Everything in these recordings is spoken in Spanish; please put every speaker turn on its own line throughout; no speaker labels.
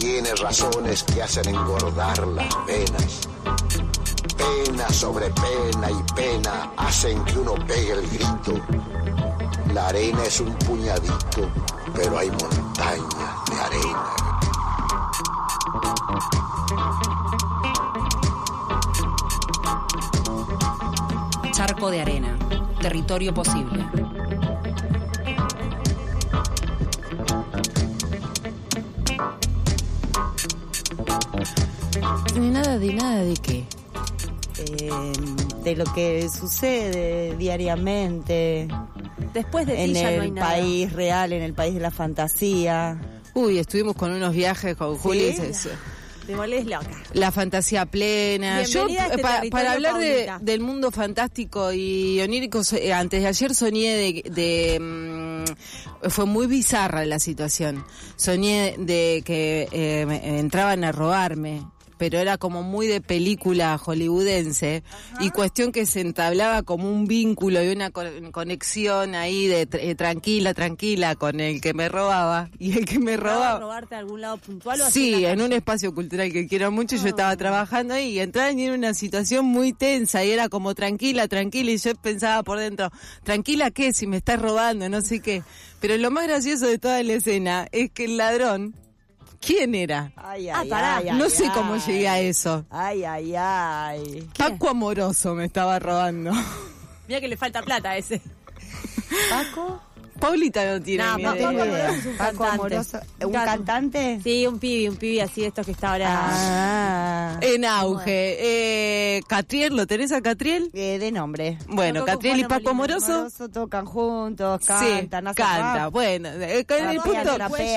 Tiene razones que hacen engordar las penas. Pena sobre pena y pena hacen que uno pegue el grito. La arena es un puñadito, pero hay montañas de arena.
Charco de arena, territorio posible.
Nada de qué.
De lo que sucede diariamente.
Después de
en
ti ya no hay
el
nada.
país real, en el país de la fantasía.
Uy, estuvimos con unos viajes con Juli.
¿Sí?
Te volvés loca.
La fantasía plena. Yo,
Bienvenida a este
para
territorio,
hablar
Paulita.
del mundo fantástico y onírico, antes de ayer soñé fue muy bizarra la situación. Soñé de que entraban a robarme, pero era como muy de película hollywoodense. Ajá. Y cuestión que se entablaba como un vínculo y una conexión ahí de tranquila con el que me robaba. Y el que me robaba...
¿Robarte a algún lado puntual o
Sí, en un espacio cultural que quiero mucho. Yo estaba trabajando ahí y entraban y era una situación muy tensa y era como tranquila, y yo pensaba por dentro, ¿tranquila qué? Si me estás robando, no sé qué. Pero lo más gracioso de toda la escena es que el ladrón, ¿quién era? No sé cómo llegué a eso. Paco Amoroso me estaba robando.
Mira que le falta plata a ese.
¿Paco? Paulita no tiene ni idea.
Paco Amoroso es un
Paco Amoroso, ¿un cantante?
Sí, un pibi así de estos que está ahora
en auge. Catriel, ¿lo tenés a Catriel? De nombre.
Bueno,
Catriel y Paco Amoroso
tocan juntos, cantan,
sí, canta. Bueno, el punto,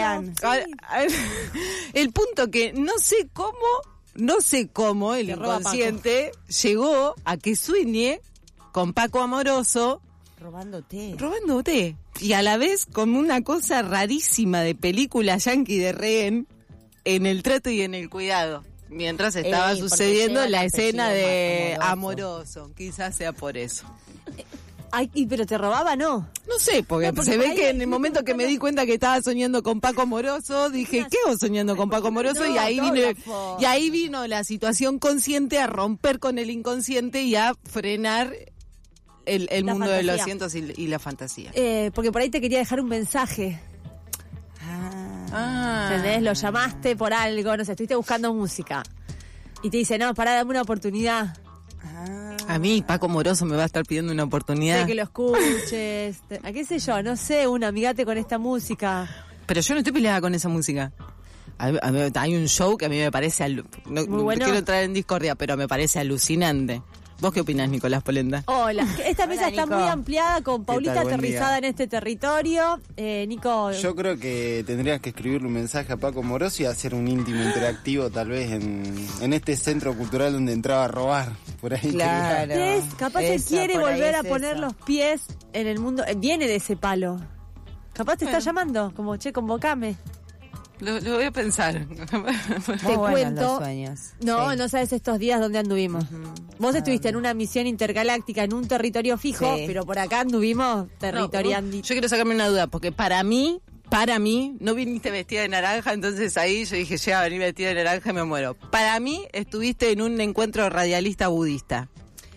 el punto que no sé cómo el inconsciente llegó a que sueñe con Paco Amoroso robándote. Y a la vez como una cosa rarísima de película yankee de rehén en el trato y en el cuidado. Mientras estaba sucediendo la escena de Amoroso. Quizás sea por eso.
Ay, pero te robaba, ¿no?
No sé, porque se ve que en el momento que me di cuenta que estaba soñando con Paco Amoroso, dije, ¿qué hago soñando con Paco Amoroso? Y ahí vino la situación consciente a romper con el inconsciente y a frenar el mundo fantasía de los asientos y la fantasía.
Porque por ahí te quería dejar un mensaje. ¿Entendés? Lo llamaste por algo, no sé, estuviste buscando música. Y te dice, no, pará, dame una oportunidad.
A mí, Paco Amoroso me va a estar pidiendo una oportunidad.
De que lo escuches. ¿A qué sé yo? No sé, amigate con esta música.
Pero yo no estoy peleada con esa música. Hay un show que a mí me parece... No bueno. Quiero entrar en discordia, pero me parece alucinante. ¿Vos qué opinás, Nicolás Polenta?
Hola, esta mesa está muy ampliada con Paulita aterrizada en este territorio. Nico...
Yo creo que tendrías que escribirle un mensaje a Paco Amoroso y hacer un íntimo interactivo tal vez en este centro cultural donde entraba a robar. Por ahí.
Claro. Capaz él quiere volver a poner los pies en el mundo. Viene de ese palo. Capaz te está llamando, como, convocame.
Lo voy a pensar.
Te cuento. No sabes estos días dónde anduvimos. Vos estuviste en una misión intergaláctica en un territorio fijo, pero por acá anduvimos territoriando.
Yo quiero sacarme una duda, porque para mí, no viniste vestida de naranja, entonces ahí yo dije, llega a venir vestida de naranja y me muero. Para mí, estuviste en un encuentro radialista budista.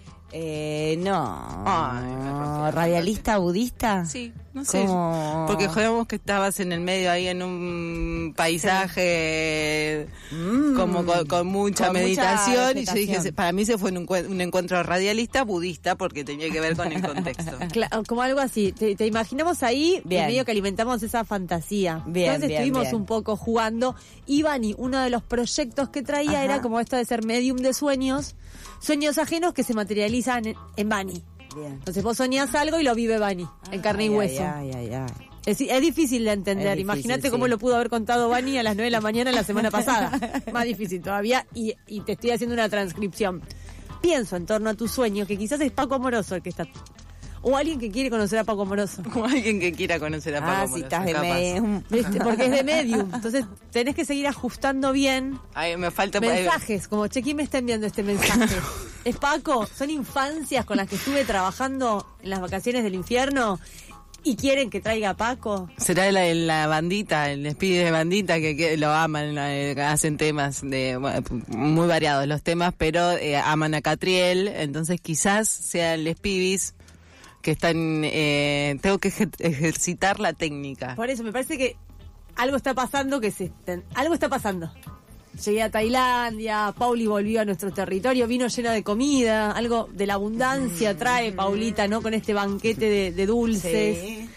No. ¿Radialista budista?
Sí, no sé. Porque jodemos que estabas en el medio ahí en un paisaje como con mucha meditación y yo dije, para mí se fue un encuentro radialista budista porque tenía que ver con el contexto.
Claro, como algo así. Te imaginamos ahí, en medio que alimentamos esa fantasía. Entonces estuvimos un poco jugando. Y Bani, uno de los proyectos que traía era como esto de ser medium de sueños ajenos que se materializan en Bani. Entonces vos soñás algo y lo vive Bani, en carne y hueso. Es difícil de entender. Imagínate cómo lo pudo haber contado Bani a las 9 de la mañana la semana pasada. Más difícil todavía. Y te estoy haciendo una transcripción. Pienso en torno a tu sueño, que quizás es Paco Amoroso el que está... O alguien que quiere conocer a Paco Amoroso.
O alguien que quiera conocer a Paco Amoroso.
Si estás de medium. Porque es de medium. Entonces tenés que seguir ajustando bien.
Ay, me falta
mensajes, como, ¿quién me está enviando este mensaje? ¿Es Paco? Son infancias con las que estuve trabajando en las vacaciones del infierno ¿Y quieren que traiga a Paco?
Será la bandita, el Speedy de bandita que lo aman, hacen temas muy variados los temas, pero aman a Catriel, entonces quizás sea el Speedys que están, tengo que ejercitar la técnica.
Por eso me parece que algo está pasando, algo está pasando. Llegué a Tailandia, Pauli volvió a nuestro territorio, vino lleno de comida, algo de la abundancia trae Paulita, ¿no? Con este banquete de dulces. Sí.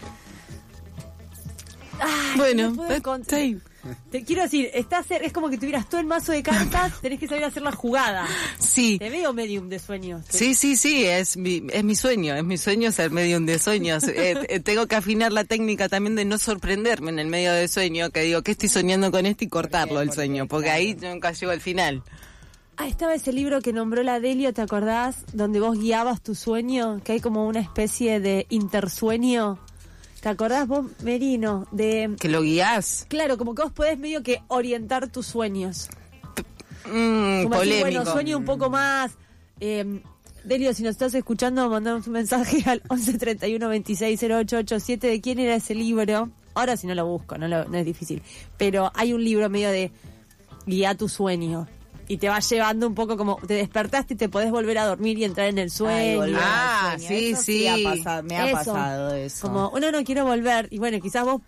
Ay, bueno, sí. Te quiero decir, es como que tuvieras todo el mazo de cartas, tenés que saber hacer la jugada.
Sí.
Te veo medium de sueños.
Sí, es mi sueño ser medium de sueños. Tengo que afinar la técnica también de no sorprenderme en el medio del sueño, que digo, ¿qué estoy soñando con esto? Y cortarlo el sueño, porque ahí nunca llego al final.
Estaba ese libro que nombró la Delio, ¿te acordás? Donde vos guiabas tu sueño, que hay como una especie de intersueño. ¿Te acordás vos, Merino?
¿Que lo guías?
Claro, como que vos podés medio que orientar tus sueños.
Polémico.
Así, bueno, sueño un poco más. Delio, si nos estás escuchando, mandamos un mensaje al 11 31 26 0887 de quién era ese libro. Ahora si no lo busco, no es difícil. Pero hay un libro medio de guía tu sueño. Y te va llevando un poco como te despertaste y te podés volver a dormir y entrar en el sueño.
Sí.
Me ha pasado eso.
Como, no quiero volver. Y bueno, quizás vos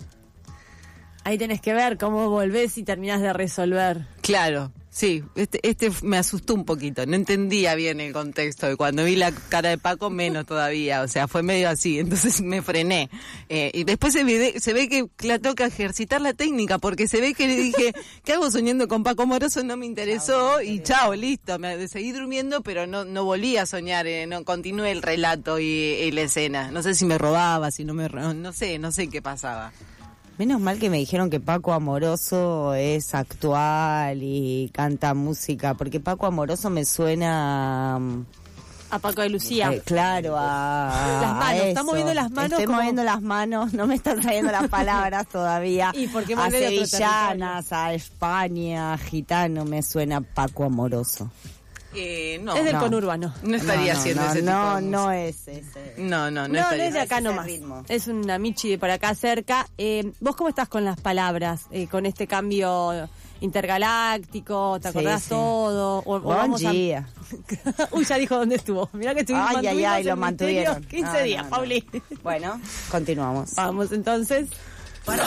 ahí tenés que ver cómo volvés y terminás de resolver.
Claro, sí. Este me asustó un poquito. No entendía bien el contexto. Y cuando vi la cara de Paco, menos todavía. O sea, fue medio así. Entonces me frené. Y después se ve que la toca ejercitar la técnica, porque se ve que le dije, ¿qué hago soñando con Paco Amoroso? No me interesó. Y chao, listo. Me seguí durmiendo, pero no volví a soñar. No continué el relato y la escena. No sé si me robaba, si no me... No sé qué pasaba.
Menos mal que me dijeron que Paco Amoroso es actual y canta música, porque Paco Amoroso me suena...
A Paco de Lucía.
Claro,
las manos, está moviendo las manos.
Estoy moviendo las manos, no me están trayendo las palabras todavía.
¿Y por qué
a sevillanas, a España, gitano, me suena Paco Amoroso.
No. Es del conurbano.
No estaría haciendo ese tipo de música.
No es ese.
No
es de acá nomás. Es una michi de por acá cerca. ¿Vos cómo estás con las palabras? Con este cambio intergaláctico, ¿te acordás todo?
Buen día.
Uy, ya dijo dónde estuvo. Mirá que estuvimos
lo mantuvieron.
15 días, Pauli.
Bueno, continuamos.
Vamos entonces.
Para.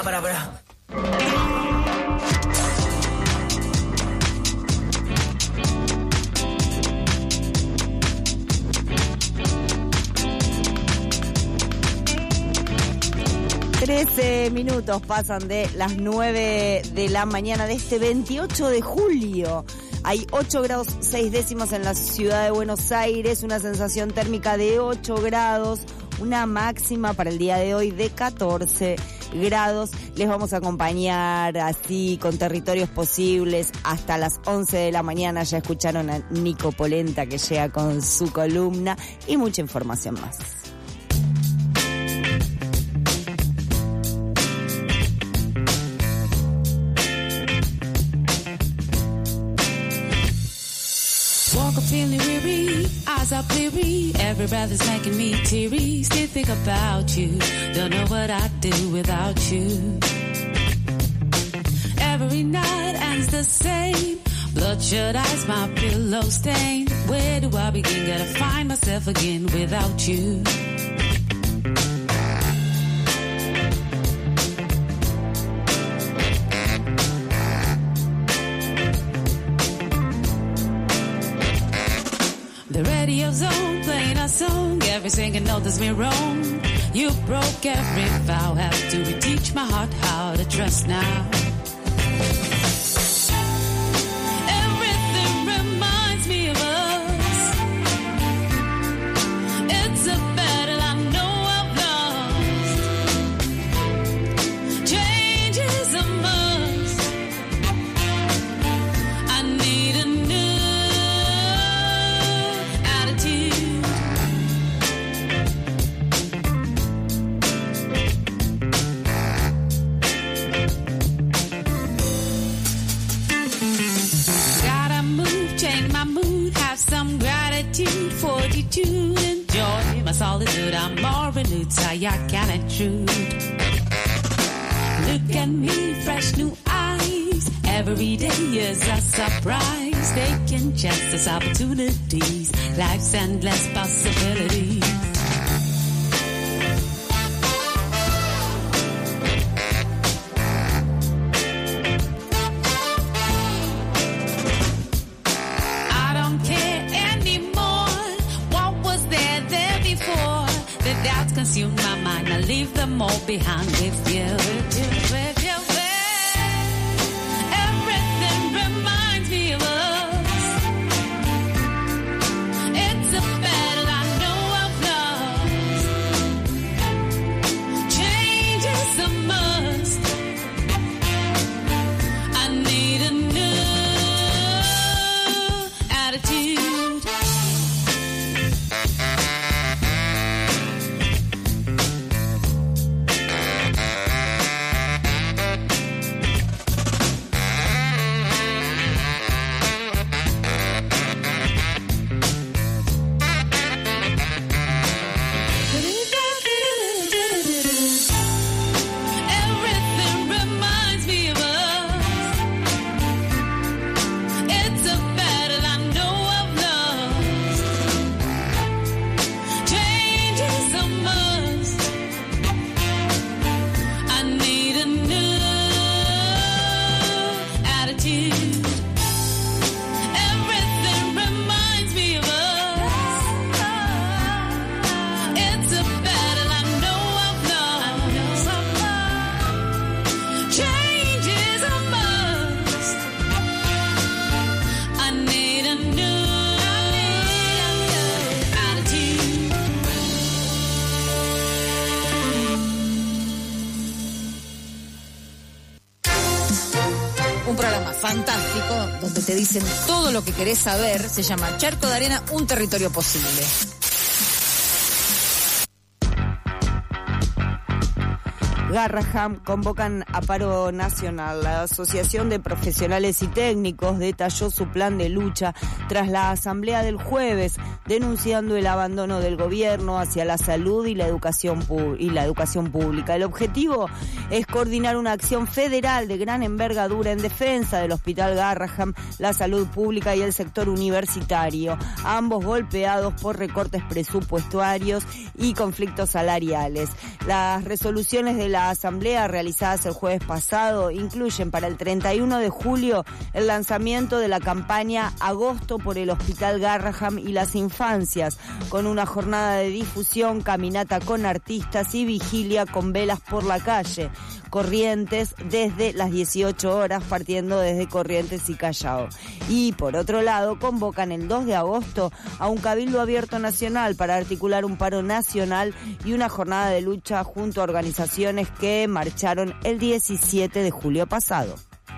13 minutos pasan de las 9 de la mañana de este 28 de julio. Hay 8 grados 6 décimos en la ciudad de Buenos Aires, una sensación térmica de 8 grados, una máxima para el día de hoy de 14 grados. Les vamos a acompañar así con territorios posibles hasta las 11 de la mañana. Ya escucharon a Nico Polenta que llega con su columna y mucha información más.
Walk up feeling weary, eyes are bleary, every breath is making me teary, still think about you, don't know what I'd do without you. Every night ends the same, bloodshot eyes, my pillow stain, where do I begin, gotta find myself again without you. The radio's on, playing our song, every single note does me wrong. You broke every vow, have to reteach my heart how to trust now. Everything reminds me of us. It's a battle I know I've lost. Change is a must. I need a new nor a new tie I can intrude. Look at me, fresh new eyes. Every day is a surprise. They can just as opportunities, life's endless possibilities. I don't care anymore. What was there before? The doubts consume my mind. I leave them all behind with you.
Fantástico, donde te dicen todo lo que querés saber. Se llama Charco de Arena, un territorio posible.
Garraham convocan a paro nacional. La Asociación de Profesionales y Técnicos detalló su plan de lucha tras la asamblea del jueves, denunciando el abandono del gobierno hacia la salud y la educación pública. El objetivo es coordinar una acción federal de gran envergadura en defensa del Hospital Garraham, la salud pública y el sector universitario, ambos golpeados por recortes presupuestarios y conflictos salariales. Las resoluciones de la asamblea realizadas el jueves pasado incluyen para el 31 de julio el lanzamiento de la campaña Agosto por el Hospital Garraham y las infancias, con una jornada de difusión, caminata con artistas y vigilia con velas por la calle. Corrientes desde las 18 horas, partiendo desde Corrientes y Callao. Y por otro lado, convocan el 2 de agosto a un cabildo abierto nacional para articular un paro nacional y una jornada de lucha junto a organizaciones que marcharon el 17 de julio pasado.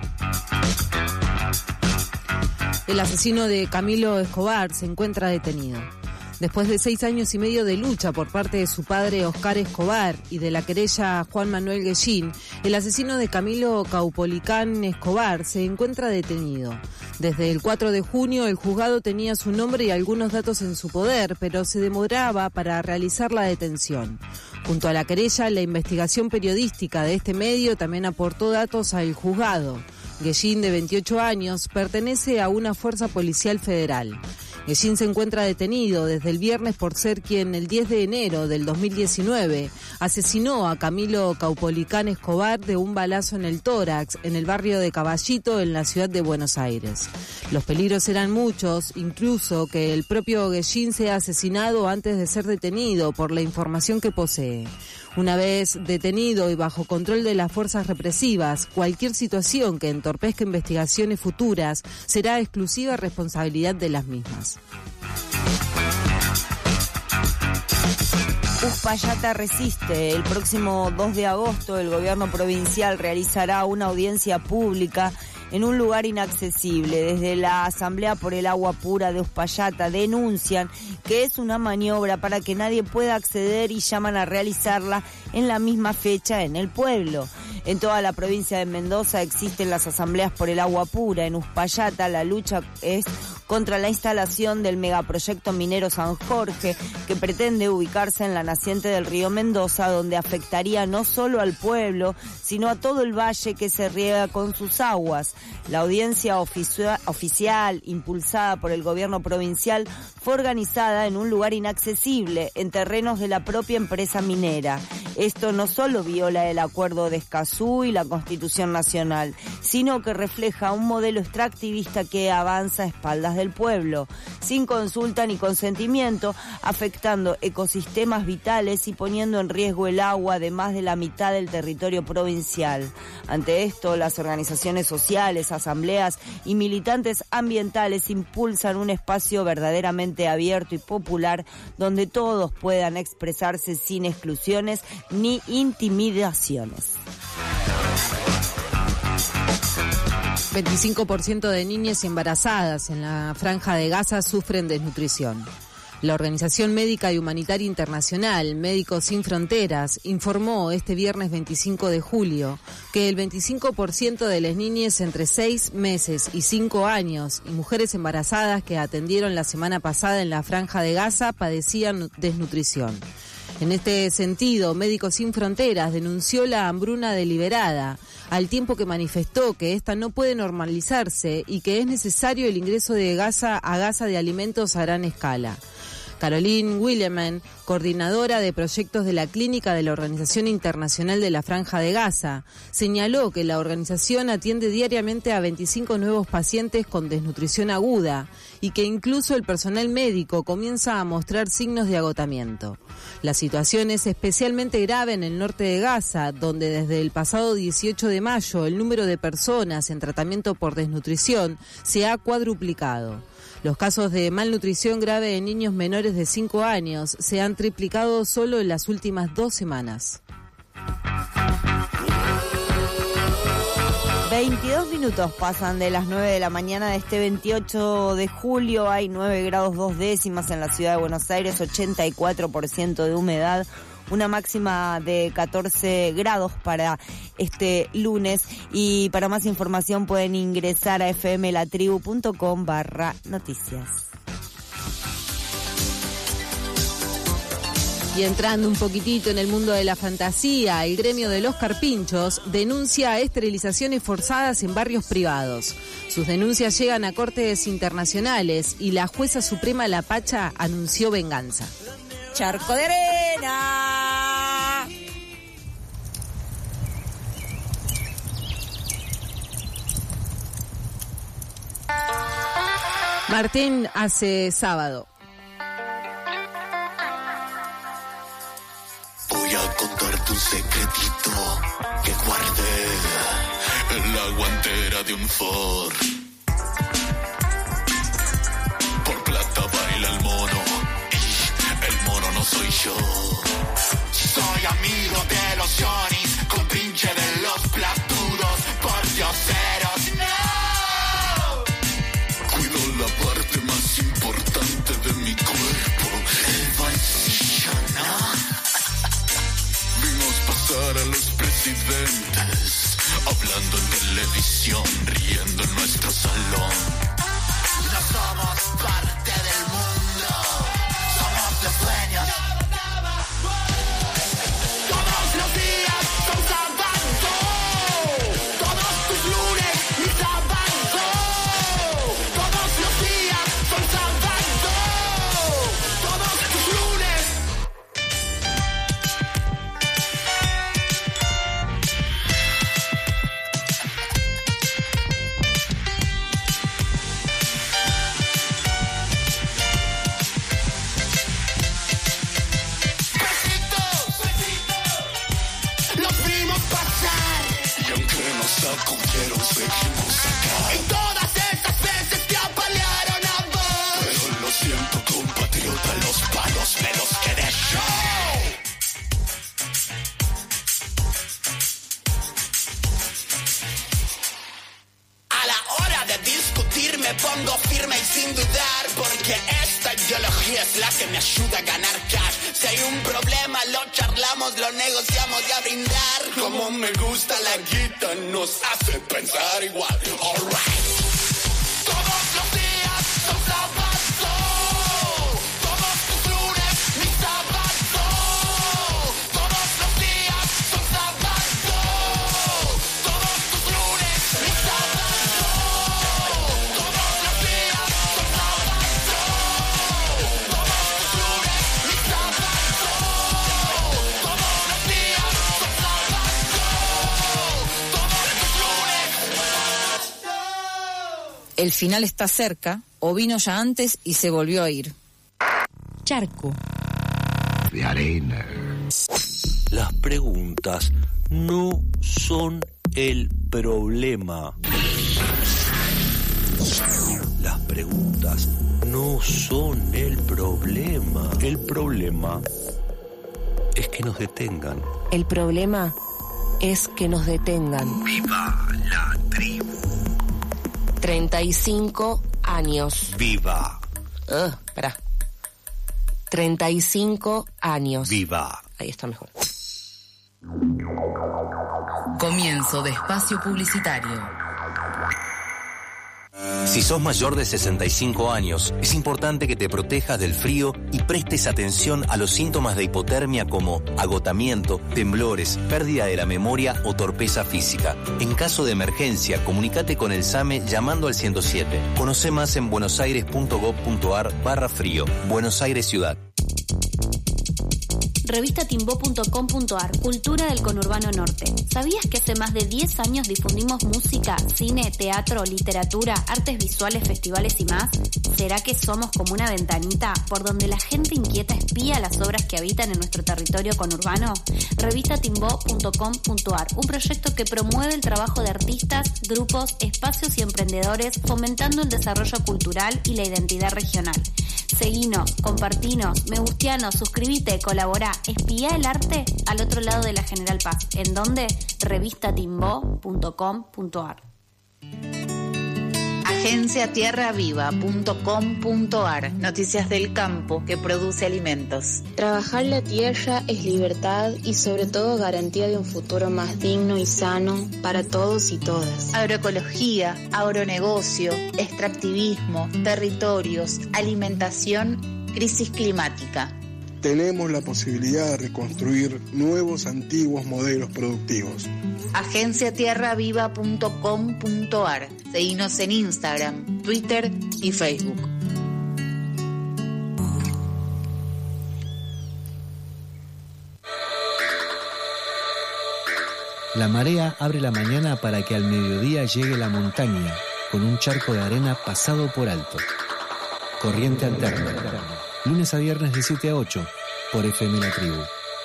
El asesino de Camilo Escobar se encuentra detenido. Después de 6 años y medio de lucha por parte de su padre Oscar Escobar y de la querella Juan Manuel Guellín, el asesino de Camilo Caupolicán Escobar se encuentra detenido. Desde el 4 de junio el juzgado tenía su nombre y algunos datos en su poder, pero se demoraba para realizar la detención. Junto a la querella, la investigación periodística de este medio también aportó datos al juzgado. Guellín, de 28 años, pertenece a una fuerza policial federal. Guellín se encuentra detenido desde el viernes por ser quien el 10 de enero del 2019 asesinó a Camilo Caupolicán Escobar de un balazo en el tórax en el barrio de Caballito en la ciudad de Buenos Aires. Los peligros eran muchos, incluso que el propio Guellín sea asesinado antes de ser detenido por la información que posee. Una vez detenido y bajo control de las fuerzas represivas, cualquier situación que entorpezca investigaciones futuras será exclusiva responsabilidad de las mismas.
Uspallata resiste. El próximo 2 de agosto el gobierno provincial realizará una audiencia pública en un lugar inaccesible. Desde la Asamblea por el Agua Pura de Uspallata denuncian que es una maniobra para que nadie pueda acceder y llaman a realizarla en la misma fecha en el pueblo. En toda la provincia de Mendoza existen las asambleas por el agua pura. En Uspallata la lucha es contra la instalación del megaproyecto minero San Jorge, que pretende ubicarse en la naciente del río Mendoza, donde afectaría no solo al pueblo, sino a todo el valle que se riega con sus aguas. La audiencia oficial, impulsada por el gobierno provincial, fue organizada en un lugar inaccesible, en terrenos de la propia empresa minera. Esto no solo viola el acuerdo de Escazú y la Constitución Nacional, sino que refleja un modelo extractivista que avanza a espaldas del pueblo, sin consulta ni consentimiento, afectando ecosistemas vitales y poniendo en riesgo el agua de más de la mitad del territorio provincial. Ante esto, las organizaciones sociales, asambleas y militantes ambientales impulsan un espacio verdaderamente abierto y popular donde todos puedan expresarse sin exclusiones ni intimidaciones.
25% de niñas embarazadas en la Franja de Gaza sufren desnutrición. La Organización Médica y Humanitaria Internacional, Médicos Sin Fronteras, informó este viernes 25 de julio que el 25% de las niñas entre 6 meses y 5 años y mujeres embarazadas que atendieron la semana pasada en la Franja de Gaza padecían desnutrición. En este sentido, Médicos Sin Fronteras denunció la hambruna deliberada, al tiempo que manifestó que esta no puede normalizarse y que es necesario el ingreso de Gaza de alimentos a gran escala. Caroline Willeman, coordinadora de proyectos de la Clínica de la Organización Internacional de la Franja de Gaza, señaló que la organización atiende diariamente a 25 nuevos pacientes con desnutrición aguda y que incluso el personal médico comienza a mostrar signos de agotamiento. La situación es especialmente grave en el norte de Gaza, donde desde el pasado 18 de mayo el número de personas en tratamiento por desnutrición se ha cuadruplicado. Los casos de malnutrición grave en niños menores de 5 años se han triplicado solo en las últimas 2 semanas.
22 minutos pasan de las 9 de la mañana de este 28 de julio. Hay 9 grados 2 décimas en la ciudad de Buenos Aires, 84% de humedad. Una máxima de 14 grados para este lunes, y para más información pueden ingresar a fmlatribu.com/noticias.
Y entrando un poquitito en el mundo de la fantasía, el gremio de los carpinchos denuncia esterilizaciones forzadas en barrios privados. Sus denuncias llegan a cortes internacionales y la jueza suprema La Pacha anunció venganza.
Charco de arena.
Martín hace sábado.
Voy a contarte un secretito que guardé en la guantera de un Ford. Por plata baila el mono. El mono no soy yo. Soy amigo de los Johnny's, compinche de los platudos, por dioseros, no. Cuido la parte más importante de mi cuerpo, el bolsillo, ¿no? Vimos pasar a los presidentes, hablando en televisión, riendo en nuestro salón. No somos parte del mundo, los dueños. Todos los días son sábado, todos tus lunes y sábado. Todos los días son sábado, todos tus lunes. Acogieron, seguimos acá. Y todas esas veces te apalearon a vos. Pero lo siento, compatriota, los palos me los quedé yo. A la hora de discutir me pongo firme y sin dudar, porque esta ideología es la que me ayuda a ganar cash. Si hay un problema lo charlamos, lo negociamos y a brindar. Como me gusta la guita, nos hace pensar igual. Alright. Todos los días son sábado. Todos tus lunes, mi sábado. Todos los días son sábado. Todos tus lunes, mi sábado. Todos los días son sábado. Todos tus lunes, mi sábado. Todos los días son sábado. Todos tus lunes.
El final está cerca, o vino ya antes y se volvió a ir.
Charco.
De arena.
Las preguntas no son el problema. Las preguntas no son el problema. El problema es que nos detengan.
El problema es que nos detengan.
¡Viva la tribu!
35 años.
¡Viva!
Espera. 35 años.
¡Viva!
Ahí está mejor.
Comienzo de espacio publicitario.
Si sos mayor de 65 años, es importante que te protejas del frío y prestes atención a los síntomas de hipotermia como agotamiento, temblores, pérdida de la memoria o torpeza física. En caso de emergencia, comunícate con el SAME llamando al 107. Conoce más en buenosaires.gov.ar/frío. Buenos Aires Ciudad.
Revistatimbo.com.ar, Cultura del Conurbano Norte. ¿Sabías que hace más de 10 años difundimos música, cine, teatro, literatura, artes visuales, festivales y más? ¿Será que somos como una ventanita por donde la gente inquieta espía las obras que habitan en nuestro territorio conurbano? Revistatimbo.com.ar, un proyecto que promueve el trabajo de artistas, grupos, espacios y emprendedores, fomentando el desarrollo cultural y la identidad regional. Seguinos, compartinos, me gusteanos, suscribite, colaborá, espía el arte al otro lado de la General Paz. ¿En dónde? Revistatimbo.com.ar.
Agenciatierraviva.com.ar, noticias del campo que produce alimentos.
Trabajar la tierra es libertad y sobre todo garantía de un futuro más digno y sano para todos y todas.
Agroecología, agronegocio, extractivismo, territorios, alimentación, crisis climática.
Tenemos la posibilidad de reconstruir nuevos, antiguos modelos productivos.
Agenciatierraviva.com.ar. Seguinos en Instagram, Twitter y Facebook.
La marea abre la mañana para que al mediodía llegue la montaña, con un charco de arena pasado por alto. Corriente alterna. Lunes a viernes de 7 a 8, por FM La Tribu.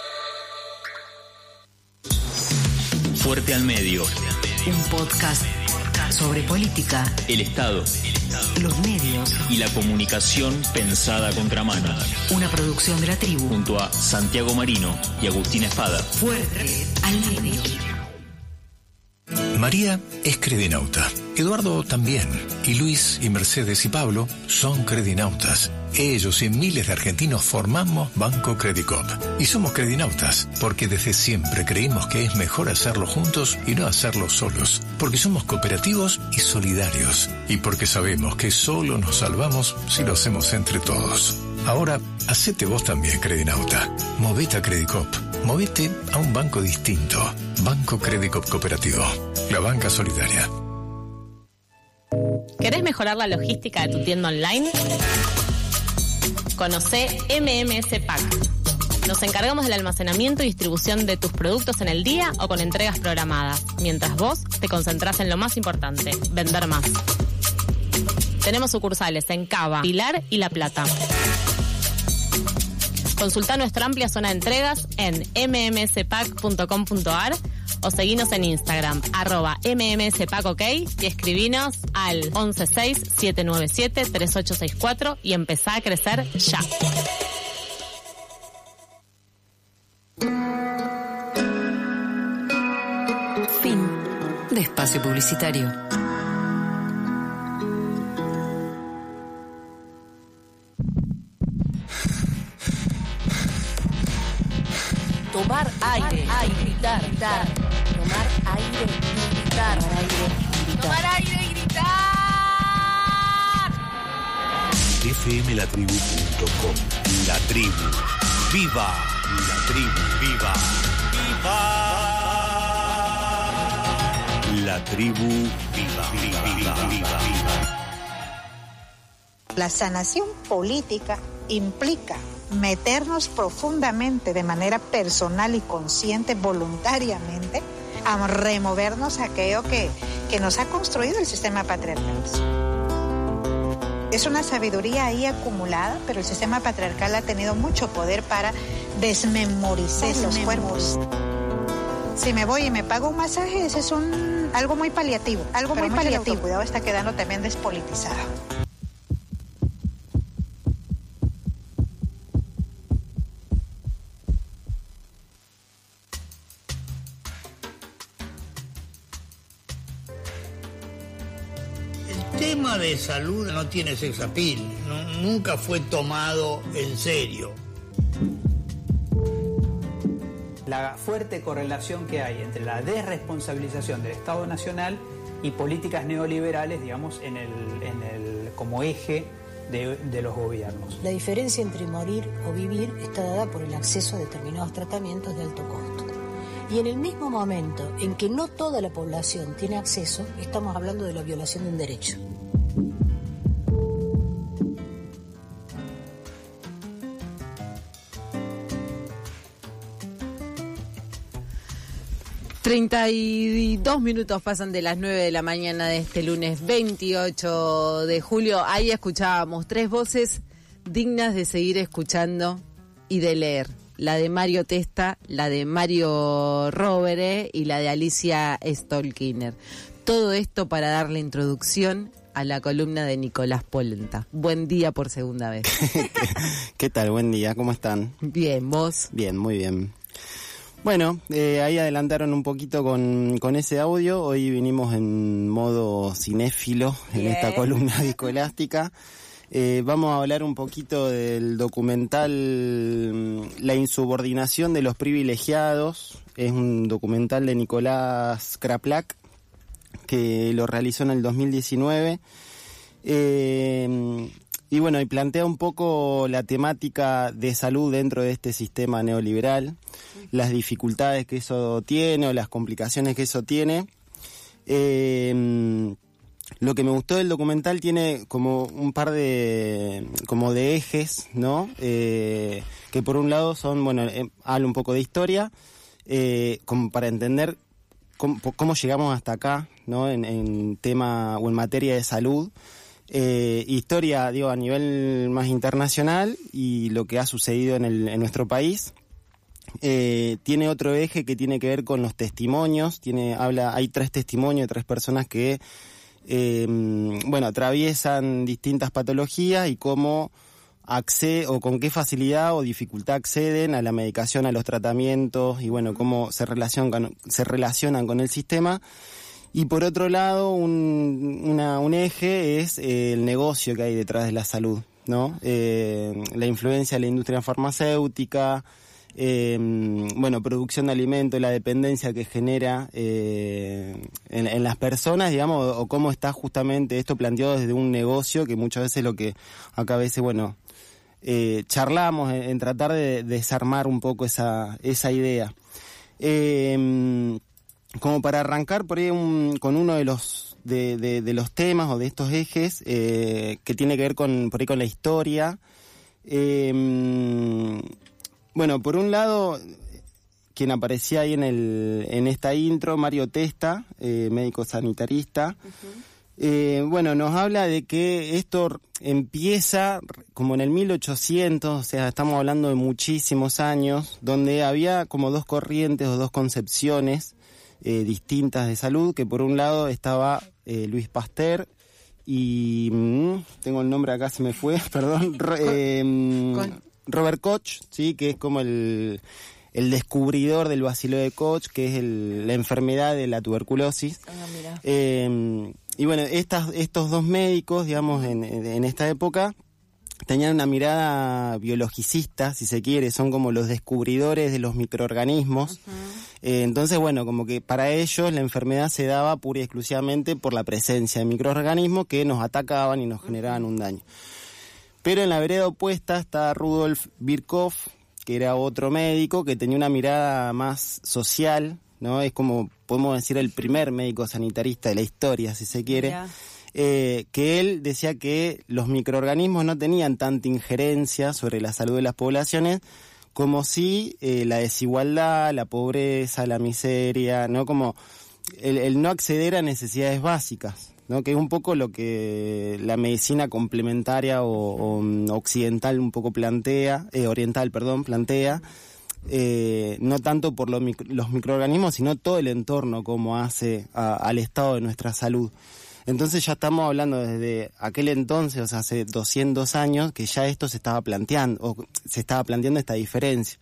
Fuerte al Medio.
Un podcast sobre política,
El Estado,
los medios
y la comunicación pensada a contramano.
Una producción de La Tribu.
Junto a Santiago Marino y Agustín Espada.
Fuerte al Medio.
María es credinauta, Eduardo también, y Luis y Mercedes y Pablo son credinautas. Ellos y miles de argentinos formamos Banco Credicop. Y somos credinautas porque desde siempre creímos que es mejor hacerlo juntos y no hacerlo solos. Porque somos cooperativos y solidarios. Y porque sabemos que solo nos salvamos si lo hacemos entre todos. Ahora, hacete vos también credinauta. Movete a Credicop. Movete a un banco distinto. Banco Credicop Cooperativo. La banca solidaria.
¿Querés mejorar la logística de tu tienda online? Conocé MMS Pack. Nos encargamos del almacenamiento y distribución de tus productos en el día o con entregas programadas, mientras vos te concentrás en lo más importante, vender más. Tenemos sucursales en Cava, Pilar y La Plata. Consulta nuestra amplia zona de entregas en mmspack.com.ar o seguinos en Instagram, @mmspacok, y escribinos al 116-797-3864 y empezá a crecer ya.
Fin de espacio publicitario.
Tomar aire, gritar. Tomar aire y gritar.
Tomar aire y gritar.
fmlatribu.com. La tribu. ¡Viva! La tribu. ¡Viva! ¡Viva! La tribu. ¡Viva! ¡Viva! ¡Viva! ¡Viva!
La sanación política implica meternos profundamente, de manera personal y consciente, voluntariamente, a removernos aquello que nos ha construido el sistema patriarcal. Es una sabiduría ahí acumulada, pero el sistema patriarcal ha tenido mucho poder para desmemorizar los cuerpos. Si me voy y me pago un masaje, ese es algo muy paliativo. Algo muy paliativo. El cuidado está quedando también despolitizado.
El tema de salud no tiene sex appeal, nunca fue tomado en serio.
La fuerte correlación que hay entre la desresponsabilización del Estado Nacional y políticas neoliberales, digamos, como eje de los gobiernos.
La diferencia entre morir o vivir está dada por el acceso a determinados tratamientos de alto costo. Y en el mismo momento en que no toda la población tiene acceso, estamos hablando de la violación de un derecho.
...32 pasan de las 9 de la mañana de este lunes 28 de julio. Ahí escuchábamos 3 voces dignas de seguir escuchando y de leer. La de Mario Testa, la de Mario Rovere y la de Alicia Stolkiner. Todo esto para dar la introducción a la columna de Nicolás Polenta. Buen día por segunda vez.
¿Qué tal? Buen día, ¿cómo están?
Bien, ¿vos?
Bien, muy bien. Bueno, ahí adelantaron un poquito con ese audio. Hoy vinimos en modo cinéfilo en esta columna discolástica. Vamos a hablar un poquito del documental La insubordinación de los privilegiados. Es un documental de Nicolás Kraplak que lo realizó en el 2019. Y bueno, y plantea un poco la temática de salud dentro de este sistema neoliberal, las dificultades que eso tiene o las complicaciones que eso tiene. Lo que me gustó del documental tiene como un par de ejes, ¿no? Que por un lado son, bueno, habla un poco de historia, como para entender cómo llegamos hasta acá, ¿no? En tema o en materia de salud. Historia, digo, a nivel más internacional y lo que ha sucedido en nuestro país. Tiene otro eje que tiene que ver con los testimonios. Hay 3 testimonios de 3 personas que atraviesan distintas patologías y cómo o con qué facilidad o dificultad acceden a la medicación, a los tratamientos y bueno, cómo se relacionan con el sistema. Y por otro lado, un eje es el negocio que hay detrás de la salud, ¿no? La influencia de la industria farmacéutica, producción de alimentos, la dependencia que genera en las personas, digamos, o cómo está justamente esto planteado desde un negocio, que muchas veces lo que acá a veces, charlamos en tratar de desarmar un poco esa idea. Como para arrancar por ahí con uno de los temas o de estos ejes que tiene que ver por ahí con la historia. Por un lado, quien aparecía ahí en esta intro, Mario Testa, médico sanitarista, nos habla de que esto empieza como en el 1800, o sea, estamos hablando de muchísimos años, donde había como 2 corrientes o 2 concepciones distintas de salud, que por un lado estaba Luis Pasteur y tengo el nombre acá, se me fue, perdón, Robert Koch, sí, que es como el descubridor del bacilo de Koch, que es la enfermedad de la tuberculosis. Y bueno, estos 2 médicos, digamos, en esta época tenían una mirada biologicista, si se quiere, son como los descubridores de los microorganismos. Entonces, como que para ellos la enfermedad se daba pura y exclusivamente por la presencia de microorganismos que nos atacaban y nos generaban un daño. Pero en la vereda opuesta está Rudolf Virchow, que era otro médico que tenía una mirada más social, ¿no? Es como, podemos decir, el primer médico sanitarista de la historia, si se quiere. Que él decía que los microorganismos no tenían tanta injerencia sobre la salud de las poblaciones como si la desigualdad, la pobreza, la miseria, ¿no? Como el no acceder a necesidades básicas, ¿no? Que es un poco lo que la medicina complementaria o occidental un poco oriental plantea, no tanto por los microorganismos, sino todo el entorno como hace al estado de nuestra salud. Entonces ya estamos hablando desde aquel entonces, o sea, hace 200 años, que ya esto se estaba planteando esta diferencia.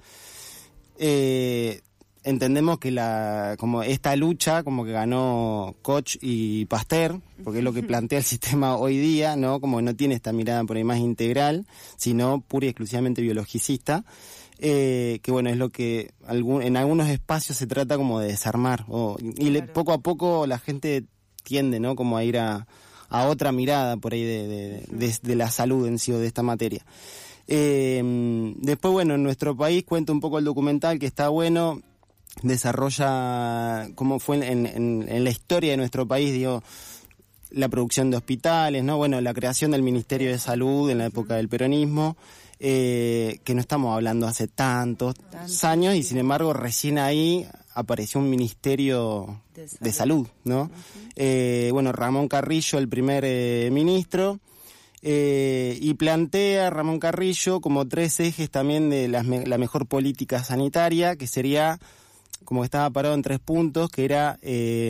Entendemos que como esta lucha como que ganó Koch y Pasteur, porque es lo que plantea el sistema hoy día, ¿no? Como no tiene esta mirada por ahí más integral, sino pura y exclusivamente biologicista, que bueno, es lo que en algunos espacios se trata como de desarmar, poco a poco la gente tiende, ¿no? Como a ir a otra mirada por ahí de la salud en sí o de esta materia. Después, bueno, en nuestro país cuenta un poco el documental, que está bueno, desarrolla cómo fue en la historia de nuestro país, digo, la producción de hospitales, ¿no? Bueno, la creación del Ministerio de Salud en la época del peronismo, que no estamos hablando hace tantos años, y sin embargo recién ahí apareció un Ministerio de Salud, ¿no? Bueno, Ramón Carrillo, el primer ministro, y plantea Ramón Carrillo como 3 ejes también de la mejor política sanitaria, que sería, como estaba parado en 3 puntos, que era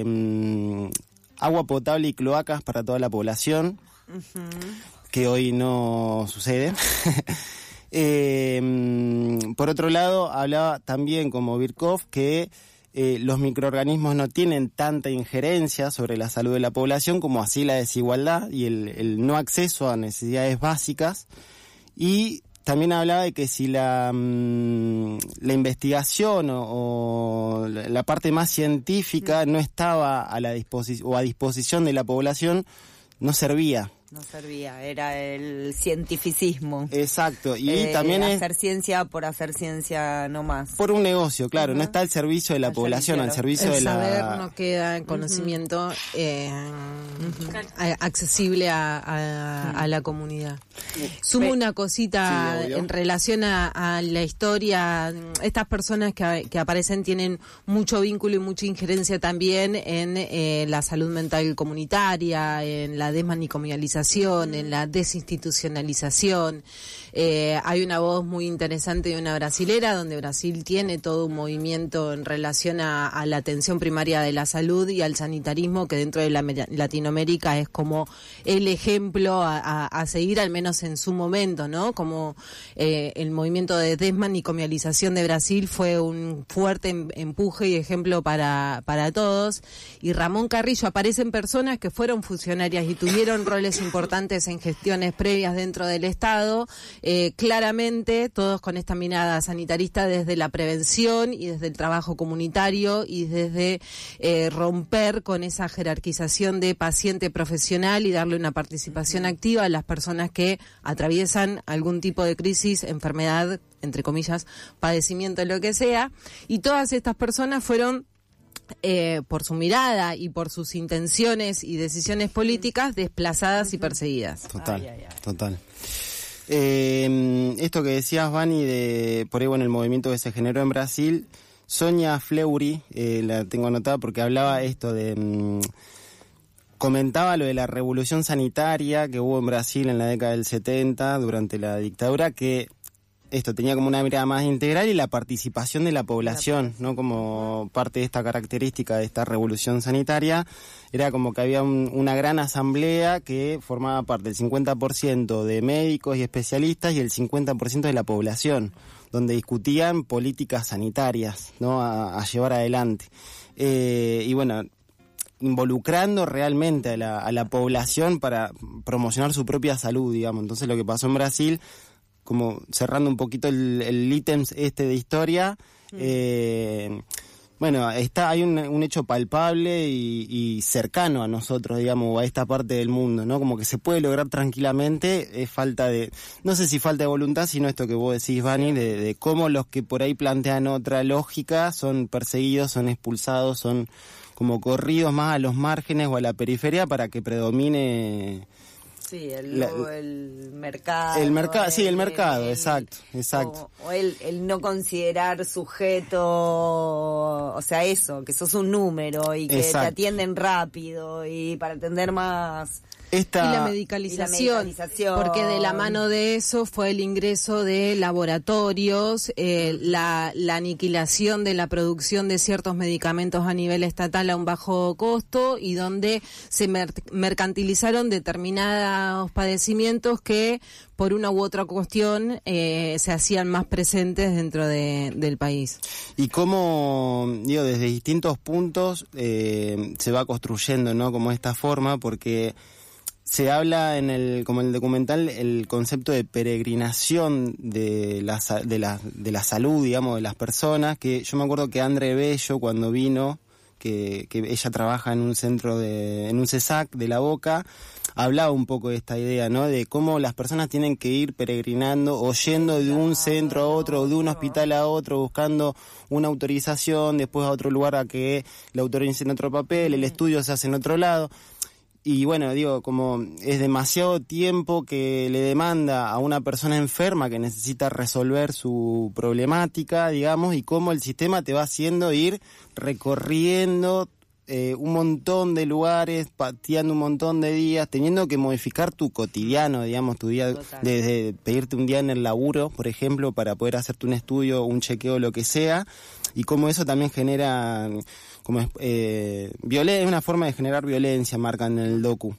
agua potable y cloacas para toda la población, que hoy no sucede. Por otro lado, hablaba también como Virchow que los microorganismos no tienen tanta injerencia sobre la salud de la población como así la desigualdad y el no acceso a necesidades básicas, y también hablaba de que si la investigación o la parte más científica no estaba a disposición de la población, no servía.
No servía, era el cientificismo.
Exacto, y también
hacer ciencia por hacer ciencia no más.
Por un negocio, claro, no está al servicio de la población, al servicio de la...
El saber no queda en conocimiento accesible a la comunidad. Sumo una cosita en relación a la historia. Estas personas que aparecen tienen mucho vínculo y mucha injerencia también en la salud mental comunitaria, en la desmanicomialización, en la desinstitucionalización. Hay una voz muy interesante de una brasilera, donde Brasil tiene todo un movimiento en relación a la atención primaria de la salud y al sanitarismo, que dentro de Latinoamérica es como el ejemplo a seguir, al menos en su momento, ¿no? Como el movimiento de desmanicomialización de Brasil fue un fuerte empuje y ejemplo para todos. Y Ramón Carrillo, aparecen personas que fueron funcionarias y tuvieron roles importantes en gestiones previas dentro del Estado, claramente todos con esta mirada sanitarista desde la prevención y desde el trabajo comunitario y desde romper con esa jerarquización de paciente profesional y darle una participación activa a las personas que atraviesan algún tipo de crisis, enfermedad, entre comillas, padecimiento, lo que sea, y todas estas personas fueron por su mirada y por sus intenciones y decisiones políticas desplazadas y perseguidas.
Total. Esto que decías, Vani, de por ahí, bueno, el movimiento que se generó en Brasil, Sonia Fleury, la tengo anotada porque hablaba esto de... comentaba lo de la revolución sanitaria que hubo en Brasil en la década del 70, durante la dictadura, que esto tenía como una mirada más integral y la participación de la población, ¿no? Como parte de esta característica de esta revolución sanitaria, era como que había una gran asamblea que formaba parte del 50% de médicos y especialistas y el 50% de la población, donde discutían políticas sanitarias, ¿no? A llevar adelante. Y bueno, involucrando realmente a la población para promocionar su propia salud, digamos. Entonces lo que pasó en Brasil, como cerrando un poquito el ítem de historia, Bueno, hay un hecho palpable y cercano a nosotros, digamos, a esta parte del mundo, ¿no? Como que se puede lograr tranquilamente, es falta de, no sé si falta de voluntad, sino esto que vos decís, Vani, de cómo los que por ahí plantean otra lógica son perseguidos, son expulsados, son como corridos más a los márgenes o a la periferia para que predomine...
Sí, el mercado.
El mercado, sí, el mercado, exacto.
O el no considerar sujeto, o sea, eso, que sos un número y que te atienden rápido y para atender más...
Y la medicalización, porque de la mano de eso fue el ingreso de laboratorios, la aniquilación de la producción de ciertos medicamentos a nivel estatal a un bajo costo y donde se mercantilizaron determinados padecimientos que por una u otra cuestión se hacían más presentes dentro del país.
Y cómo, digo, desde distintos puntos se va construyendo, ¿no? Como esta forma, porque... Se habla como en el documental, el concepto de peregrinación de la salud, digamos, de las personas, que yo me acuerdo que André Bello, cuando vino, que ella trabaja en un en un CESAC de La Boca, hablaba un poco de esta idea, ¿no? De cómo las personas tienen que ir peregrinando o yendo de un centro a otro, o de un hospital a otro, buscando una autorización, después a otro lugar a que la autoricen otro papel, el estudio se hace en otro lado. Y bueno, digo, como es demasiado tiempo que le demanda a una persona enferma que necesita resolver su problemática, digamos, y cómo el sistema te va haciendo ir recorriendo un montón de lugares, pateando un montón de días, teniendo que modificar tu cotidiano, digamos, tu día, desde pedirte un día en el laburo, por ejemplo, para poder hacerte un estudio, un chequeo, lo que sea, y cómo eso también genera... como es una forma de generar violencia, marcan en el docu.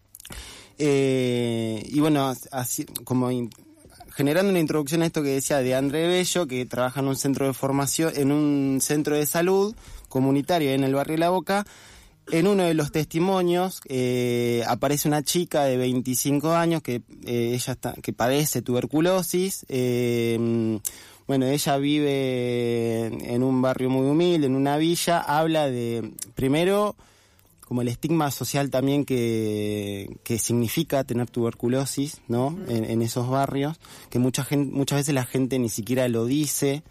Y bueno, así como generando una introducción a esto que decía de André Bello, que trabaja en un centro de formación, en un centro de salud comunitario en el barrio La Boca. En uno de los testimonios aparece una chica de 25 años que que padece tuberculosis. Bueno, ella vive en un barrio muy humilde, en una villa. Habla de, primero, como el estigma social también que significa tener tuberculosis, ¿no? Uh-huh. En esos barrios, que muchas veces la gente ni siquiera lo dice.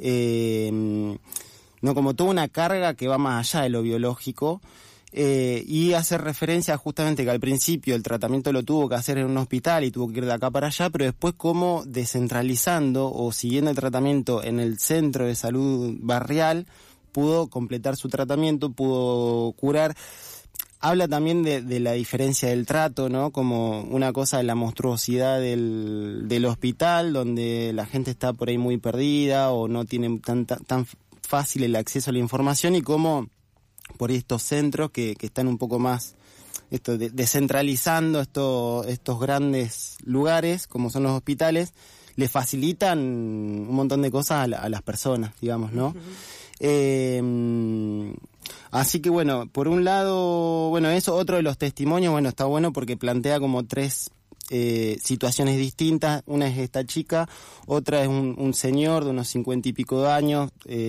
No, como toda una carga que va más allá de lo biológico. Y hace referencia justamente que al principio el tratamiento lo tuvo que hacer en un hospital y tuvo que ir de acá para allá, pero después como descentralizando o siguiendo el tratamiento en el centro de salud barrial, pudo completar su tratamiento, pudo curar. Habla también de la diferencia del trato, ¿no? Como una cosa de la monstruosidad del hospital, donde la gente está por ahí muy perdida o no tiene tan fácil el acceso a la información, y cómo por estos centros que están un poco más descentralizando estos grandes lugares, como son los hospitales, le facilitan un montón de cosas a las personas, digamos, ¿no? Uh-huh. Así que bueno, por un lado, bueno, eso, otro de los testimonios, bueno, está bueno porque plantea como tres situaciones distintas. Una es esta chica, otra es un señor de unos 50 y pico de años,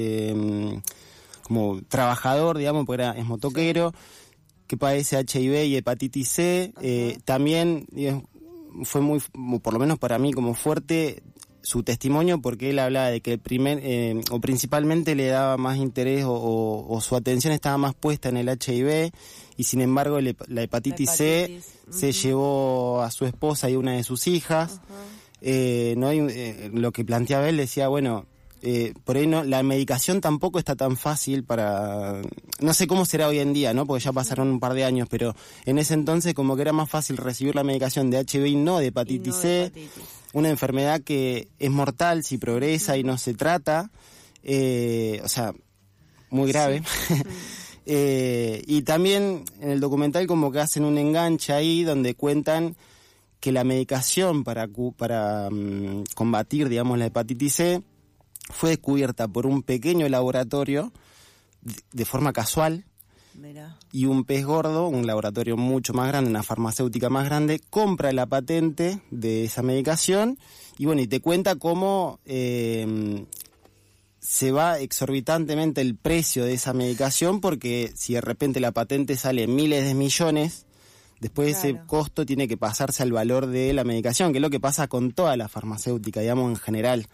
como trabajador, digamos, porque es motoquero, que padece HIV y hepatitis C. También fue muy, por lo menos para mí, como fuerte su testimonio, porque él hablaba de que o principalmente le daba más interés o su atención estaba más puesta en el HIV, y sin embargo la hepatitis C se llevó a su esposa y una de sus hijas. ¿No? Lo que planteaba él, decía, bueno, por ahí no, la medicación tampoco está tan fácil para... No sé cómo será hoy en día, ¿no? Porque ya pasaron un par de años, pero en ese entonces como que era más fácil recibir la medicación de HIV y no de hepatitis C, una enfermedad que es mortal si progresa y no se trata, o sea, muy grave. Sí. Y también en el documental como que hacen un enganche ahí donde cuentan que la medicación para combatir, digamos, la hepatitis C fue descubierta por un pequeño laboratorio de forma casual. Mirá. Y un pez gordo, un laboratorio mucho más grande, una farmacéutica más grande, compra la patente de esa medicación y bueno, y te cuenta cómo se va exorbitantemente el precio de esa medicación, porque si de repente la patente sale en miles de millones, después ese costo tiene que pasarse al valor de la medicación, que es lo que pasa con toda la farmacéutica, digamos, en general.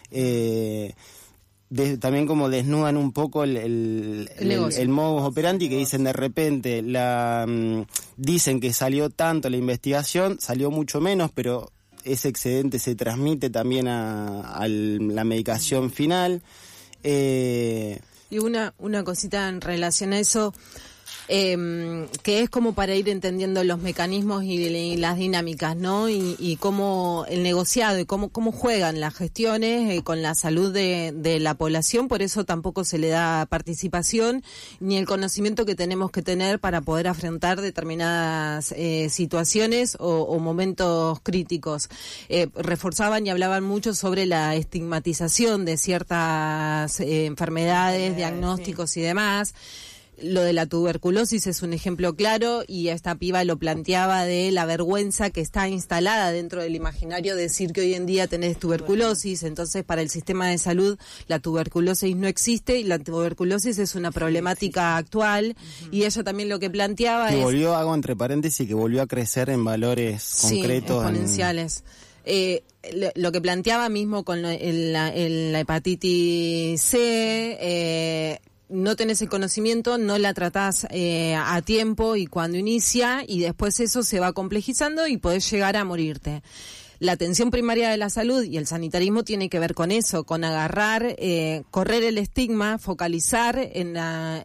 También como desnudan un poco el modus operandi, que dicen de repente, dicen que salió tanto la investigación, salió mucho menos, pero ese excedente se transmite también a la medicación final.
Y una cosita en relación a eso, que es como para ir entendiendo los mecanismos y las dinámicas, ¿no? Y cómo el negociado y cómo juegan las gestiones con la salud de la población. Por eso tampoco se le da participación ni el conocimiento que tenemos que tener para poder afrontar determinadas situaciones o momentos críticos. Reforzaban y hablaban mucho sobre la estigmatización de ciertas enfermedades, diagnósticos y demás. Lo de la tuberculosis es un ejemplo claro, y esta piba lo planteaba, de la vergüenza que está instalada dentro del imaginario, decir que hoy en día tenés tuberculosis. Entonces, para el sistema de salud la tuberculosis no existe, y la tuberculosis es una problemática actual. Y ella también lo que planteaba
que volvió, hago entre paréntesis, que volvió a crecer en valores concretos.
Sí, exponenciales. Lo que planteaba mismo con la hepatitis C, no tenés el conocimiento, no la tratás a tiempo y cuando inicia, y después eso se va complejizando y podés llegar a morirte. La atención primaria de la salud y el sanitarismo tiene que ver con eso, con agarrar, correr el estigma, focalizar en la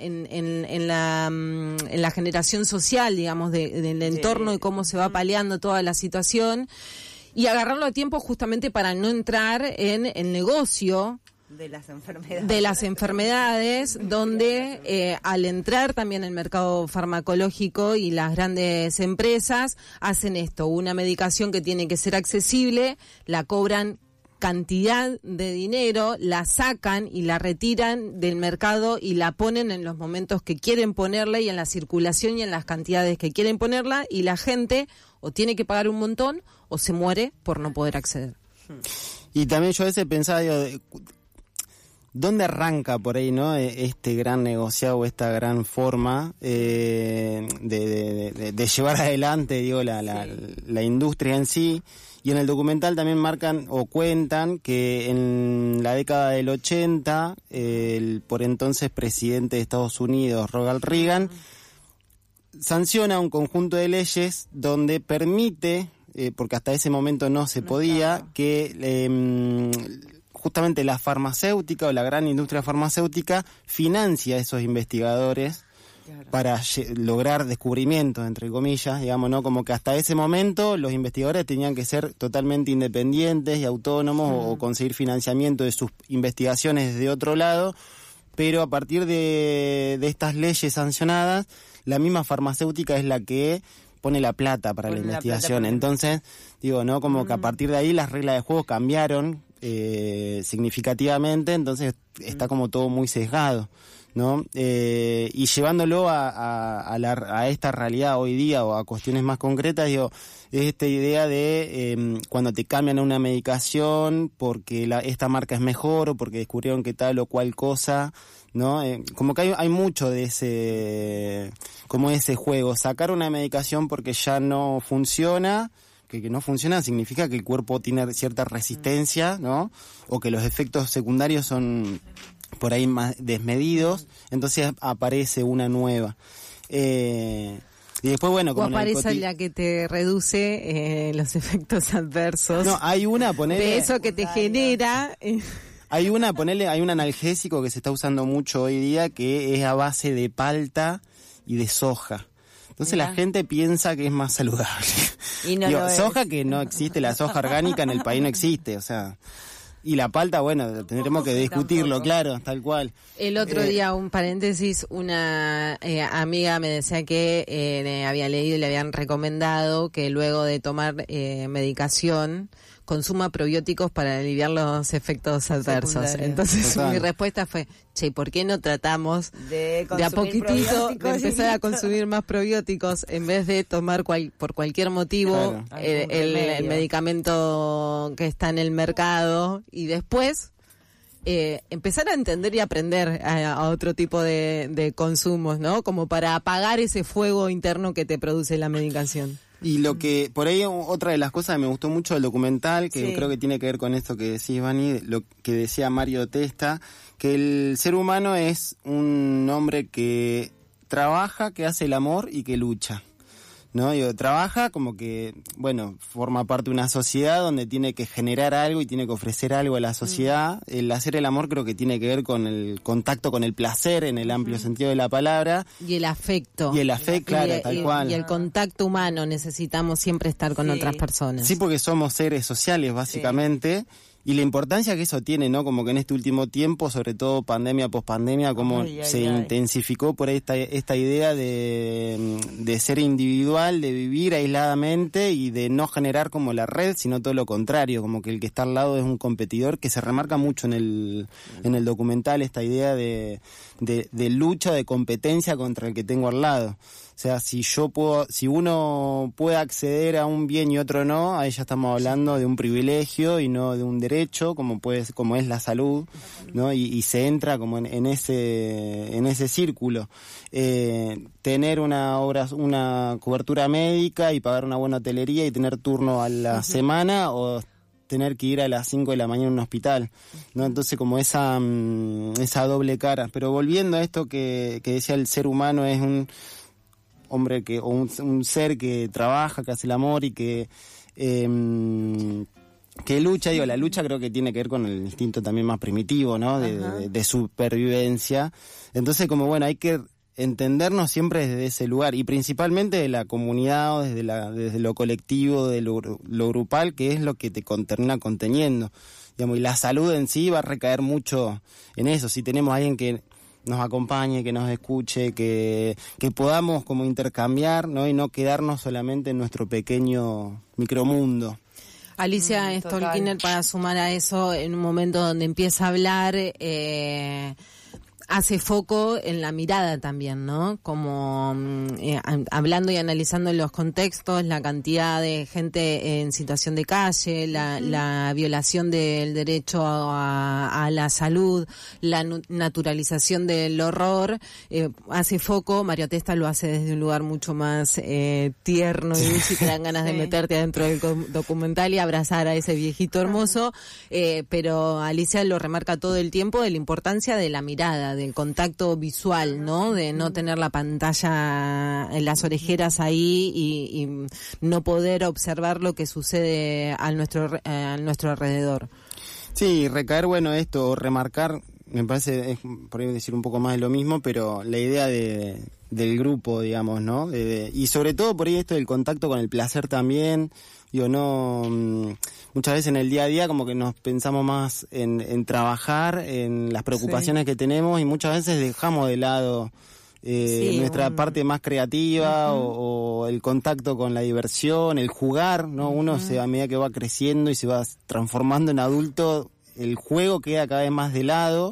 generación social, digamos, del entorno y cómo se va paliando toda la situación, y agarrarlo a tiempo justamente para no entrar en el negocio
de las enfermedades,
donde al entrar también el mercado farmacológico y las grandes empresas hacen esto, una medicación que tiene que ser accesible, la cobran cantidad de dinero, la sacan y la retiran del mercado y la ponen en los momentos que quieren ponerla y en la circulación y en las cantidades que quieren ponerla, y la gente o tiene que pagar un montón o se muere por no poder acceder.
Y también yo a veces pensaba, ¿dónde arranca por ahí, no, este gran negociado, esta gran forma de llevar adelante, digo, la industria en sí? Y en el documental también marcan o cuentan que en la década del 80, el por entonces presidente de Estados Unidos, Ronald Reagan, sanciona un conjunto de leyes donde permite, porque hasta ese momento no se podía, que justamente la farmacéutica o la gran industria farmacéutica financia a esos investigadores para lograr descubrimientos, entre comillas, digamos, ¿no? Como que hasta ese momento los investigadores tenían que ser totalmente independientes y autónomos o conseguir financiamiento de sus investigaciones desde otro lado, pero a partir de estas leyes sancionadas, la misma farmacéutica es la que pone la plata para la investigación. Entonces, digo, ¿no? Como que a partir de ahí las reglas de juego cambiaron significativamente, entonces está como todo muy sesgado, ¿no? Y llevándolo a esta realidad hoy día o a cuestiones más concretas, digo, es esta idea de cuando te cambian una medicación porque esta marca es mejor o porque descubrieron que tal o cual cosa, ¿no? Como que hay mucho de ese juego, sacar una medicación porque ya no funciona. Que no funciona significa que el cuerpo tiene cierta resistencia, ¿no? O que los efectos secundarios son por ahí más desmedidos, entonces aparece una nueva. Y después, bueno, como
o aparece la que te reduce los efectos adversos.
No, hay una, ponele,
de eso que te genera.
Hay un analgésico que se está usando mucho hoy día que es a base de palta y de soja. Entonces la gente piensa que es más saludable.
Y no lo
soja que no existe, la soja orgánica en el país no existe, o sea. Y la palta, bueno, tendremos que discutirlo, tampoco. Claro, tal cual.
El otro día, un paréntesis, una amiga me decía que había leído y le habían recomendado que luego de tomar medicación consuma probióticos para aliviar los efectos adversos. Entonces mi respuesta fue, che, ¿por qué no tratamos de a poquitito de empezar a consumir más probióticos en vez de tomar por cualquier motivo el medicamento que está en el mercado y después empezar a entender y aprender a otro tipo de consumos, ¿no? Como para apagar ese fuego interno que te produce la medicación.
Y lo que, por ahí otra de las cosas que me gustó mucho del documental, que creo que tiene que ver con esto que decís, Vani, lo que decía Mario Testa, que el ser humano es un hombre que trabaja, que hace el amor y que lucha, ¿no? Trabaja como que, bueno, forma parte de una sociedad donde tiene que generar algo y tiene que ofrecer algo a la sociedad. El hacer el amor creo que tiene que ver con el contacto con el placer en el amplio sentido de la palabra.
Y el afecto.
Y el afecto, claro, tal cual.
Y el contacto humano, necesitamos siempre estar con otras personas.
Sí, porque somos seres sociales, básicamente. Y la importancia que eso tiene, ¿no? Como que en este último tiempo, sobre todo pandemia, pospandemia, como se intensificó por ahí esta idea de ser individual, de vivir aisladamente y de no generar como la red, sino todo lo contrario, como que el que está al lado es un competidor, que se remarca mucho en el documental, esta idea de lucha, de competencia contra el que tengo al lado. O sea, si uno puede acceder a un bien y otro no, ahí ya estamos hablando de un privilegio y no de un derecho, como es la salud, ¿no? Y se entra como en ese círculo. Tener una cobertura médica y pagar una buena hotelería y tener turno a la semana, o tener que ir a las 5 de la mañana a un hospital, ¿no? Entonces como esa doble cara. Pero volviendo a esto que decía, el ser humano es un hombre un ser que trabaja, que hace el amor y que lucha. La lucha creo que tiene que ver con el instinto también más primitivo, ¿no? De supervivencia. Entonces, como bueno, hay que entendernos siempre desde ese lugar, y principalmente de la comunidad, o desde lo colectivo, de lo grupal, que es lo que te termina conteniendo. Digamos, y la salud en sí va a recaer mucho en eso. Si tenemos a alguien que nos acompañe, que nos escuche, que podamos como intercambiar, ¿no? Y no quedarnos solamente en nuestro pequeño micromundo.
Alicia Stolkiner, para sumar a eso, en un momento donde empieza a hablar, hace foco en la mirada también, ¿no? Como hablando y analizando los contextos, la cantidad de gente en situación de calle, la violación del derecho a la salud, la naturalización del horror, hace foco. Mario Testa lo hace desde un lugar mucho más tierno y dulce, y te dan ganas de meterte adentro del documental y abrazar a ese viejito hermoso, pero Alicia lo remarca todo el tiempo, de la importancia de la mirada, del contacto visual, ¿no? De no tener la pantalla en las orejeras ahí y no poder observar lo que sucede a nuestro alrededor. Sí,
recaer, esto, remarcar, me parece, es por ahí decir un poco más de lo mismo, pero la idea del grupo, digamos, ¿no? Y sobre todo por ahí esto del contacto con el placer también. Muchas veces en el día a día como que nos pensamos más en trabajar, en las preocupaciones que tenemos, y muchas veces dejamos de lado nuestra parte más creativa, o el contacto con la diversión, el jugar, ¿no? Uno a medida que va creciendo y se va transformando en adulto, el juego queda cada vez más de lado.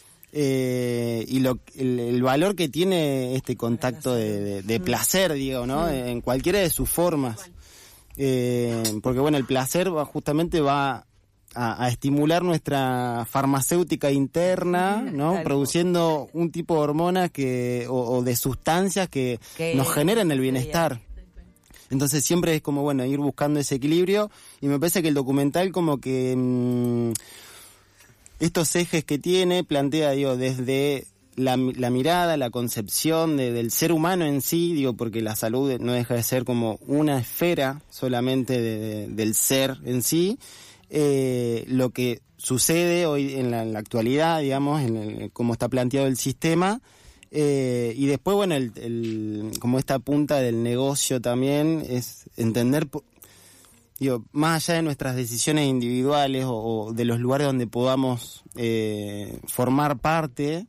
Y el valor que tiene este contacto de placer, digo, ¿no? En cualquiera de sus formas. Porque el placer justamente va a estimular nuestra farmacéutica interna, ¿no? Produciendo un tipo de hormonas o de sustancias que nos generan el bienestar. Entonces siempre es como, ir buscando ese equilibrio, y me parece que el documental como que estos ejes que tiene plantea, desde la mirada, la concepción del ser humano en sí, porque la salud no deja de ser como una esfera solamente del ser en sí, lo que sucede hoy en la actualidad, digamos, cómo está planteado el sistema, y después, como esta punta del negocio también es entender, más allá de nuestras decisiones individuales o de los lugares donde podamos formar parte,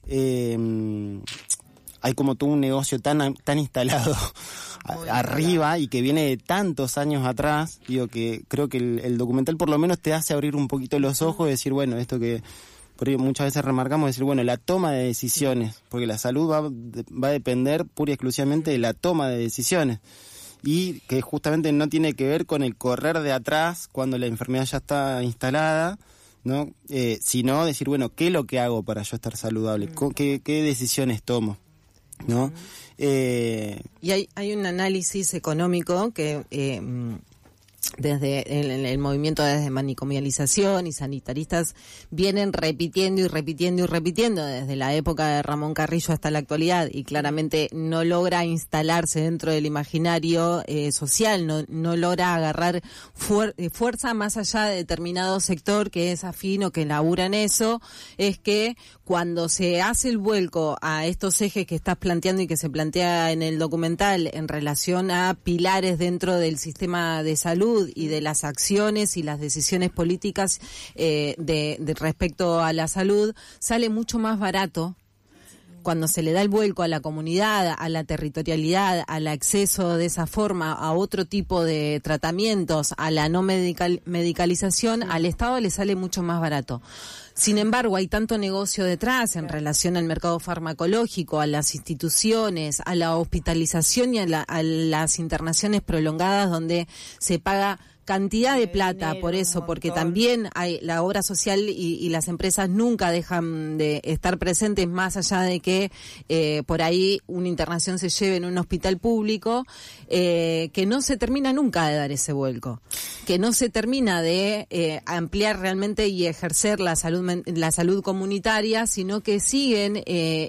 hay como todo un negocio tan instalado arriba, y que viene de tantos años atrás, que creo que el documental por lo menos te hace abrir un poquito los ojos y decir, esto que por ahí muchas veces remarcamos, decir, la toma de decisiones, porque la salud va a depender pura y exclusivamente de la toma de decisiones, y que justamente no tiene que ver con el correr de atrás cuando la enfermedad ya está instalada, ¿no? Sino decir, bueno, ¿qué es lo que hago para yo estar saludable? ¿Qué decisiones tomo? ¿No?
Y hay un análisis económico que desde el movimiento de manicomialización y sanitaristas vienen repitiendo desde la época de Ramón Carrillo hasta la actualidad, y claramente no logra instalarse dentro del imaginario social, no logra agarrar fuerza más allá de determinado sector que es afín o que labura en eso. Es que cuando se hace el vuelco a estos ejes que estás planteando y que se plantea en el documental en relación a pilares dentro del sistema de salud y de las acciones y las decisiones políticas de respecto a la salud, sale mucho más barato cuando se le da el vuelco a la comunidad, a la territorialidad, al acceso de esa forma a otro tipo de tratamientos, a la no medicalización, al Estado le sale mucho más barato. Sin embargo, hay tanto negocio detrás en relación al mercado farmacológico, a las instituciones, a la hospitalización y a las internaciones prolongadas donde se paga cantidad de plata por eso, porque también hay la obra social y las empresas nunca dejan de estar presentes, más allá de que por ahí una internación se lleve en un hospital público, que no se termina nunca de dar ese vuelco, que no se termina de ampliar realmente y ejercer la salud comunitaria, sino que siguen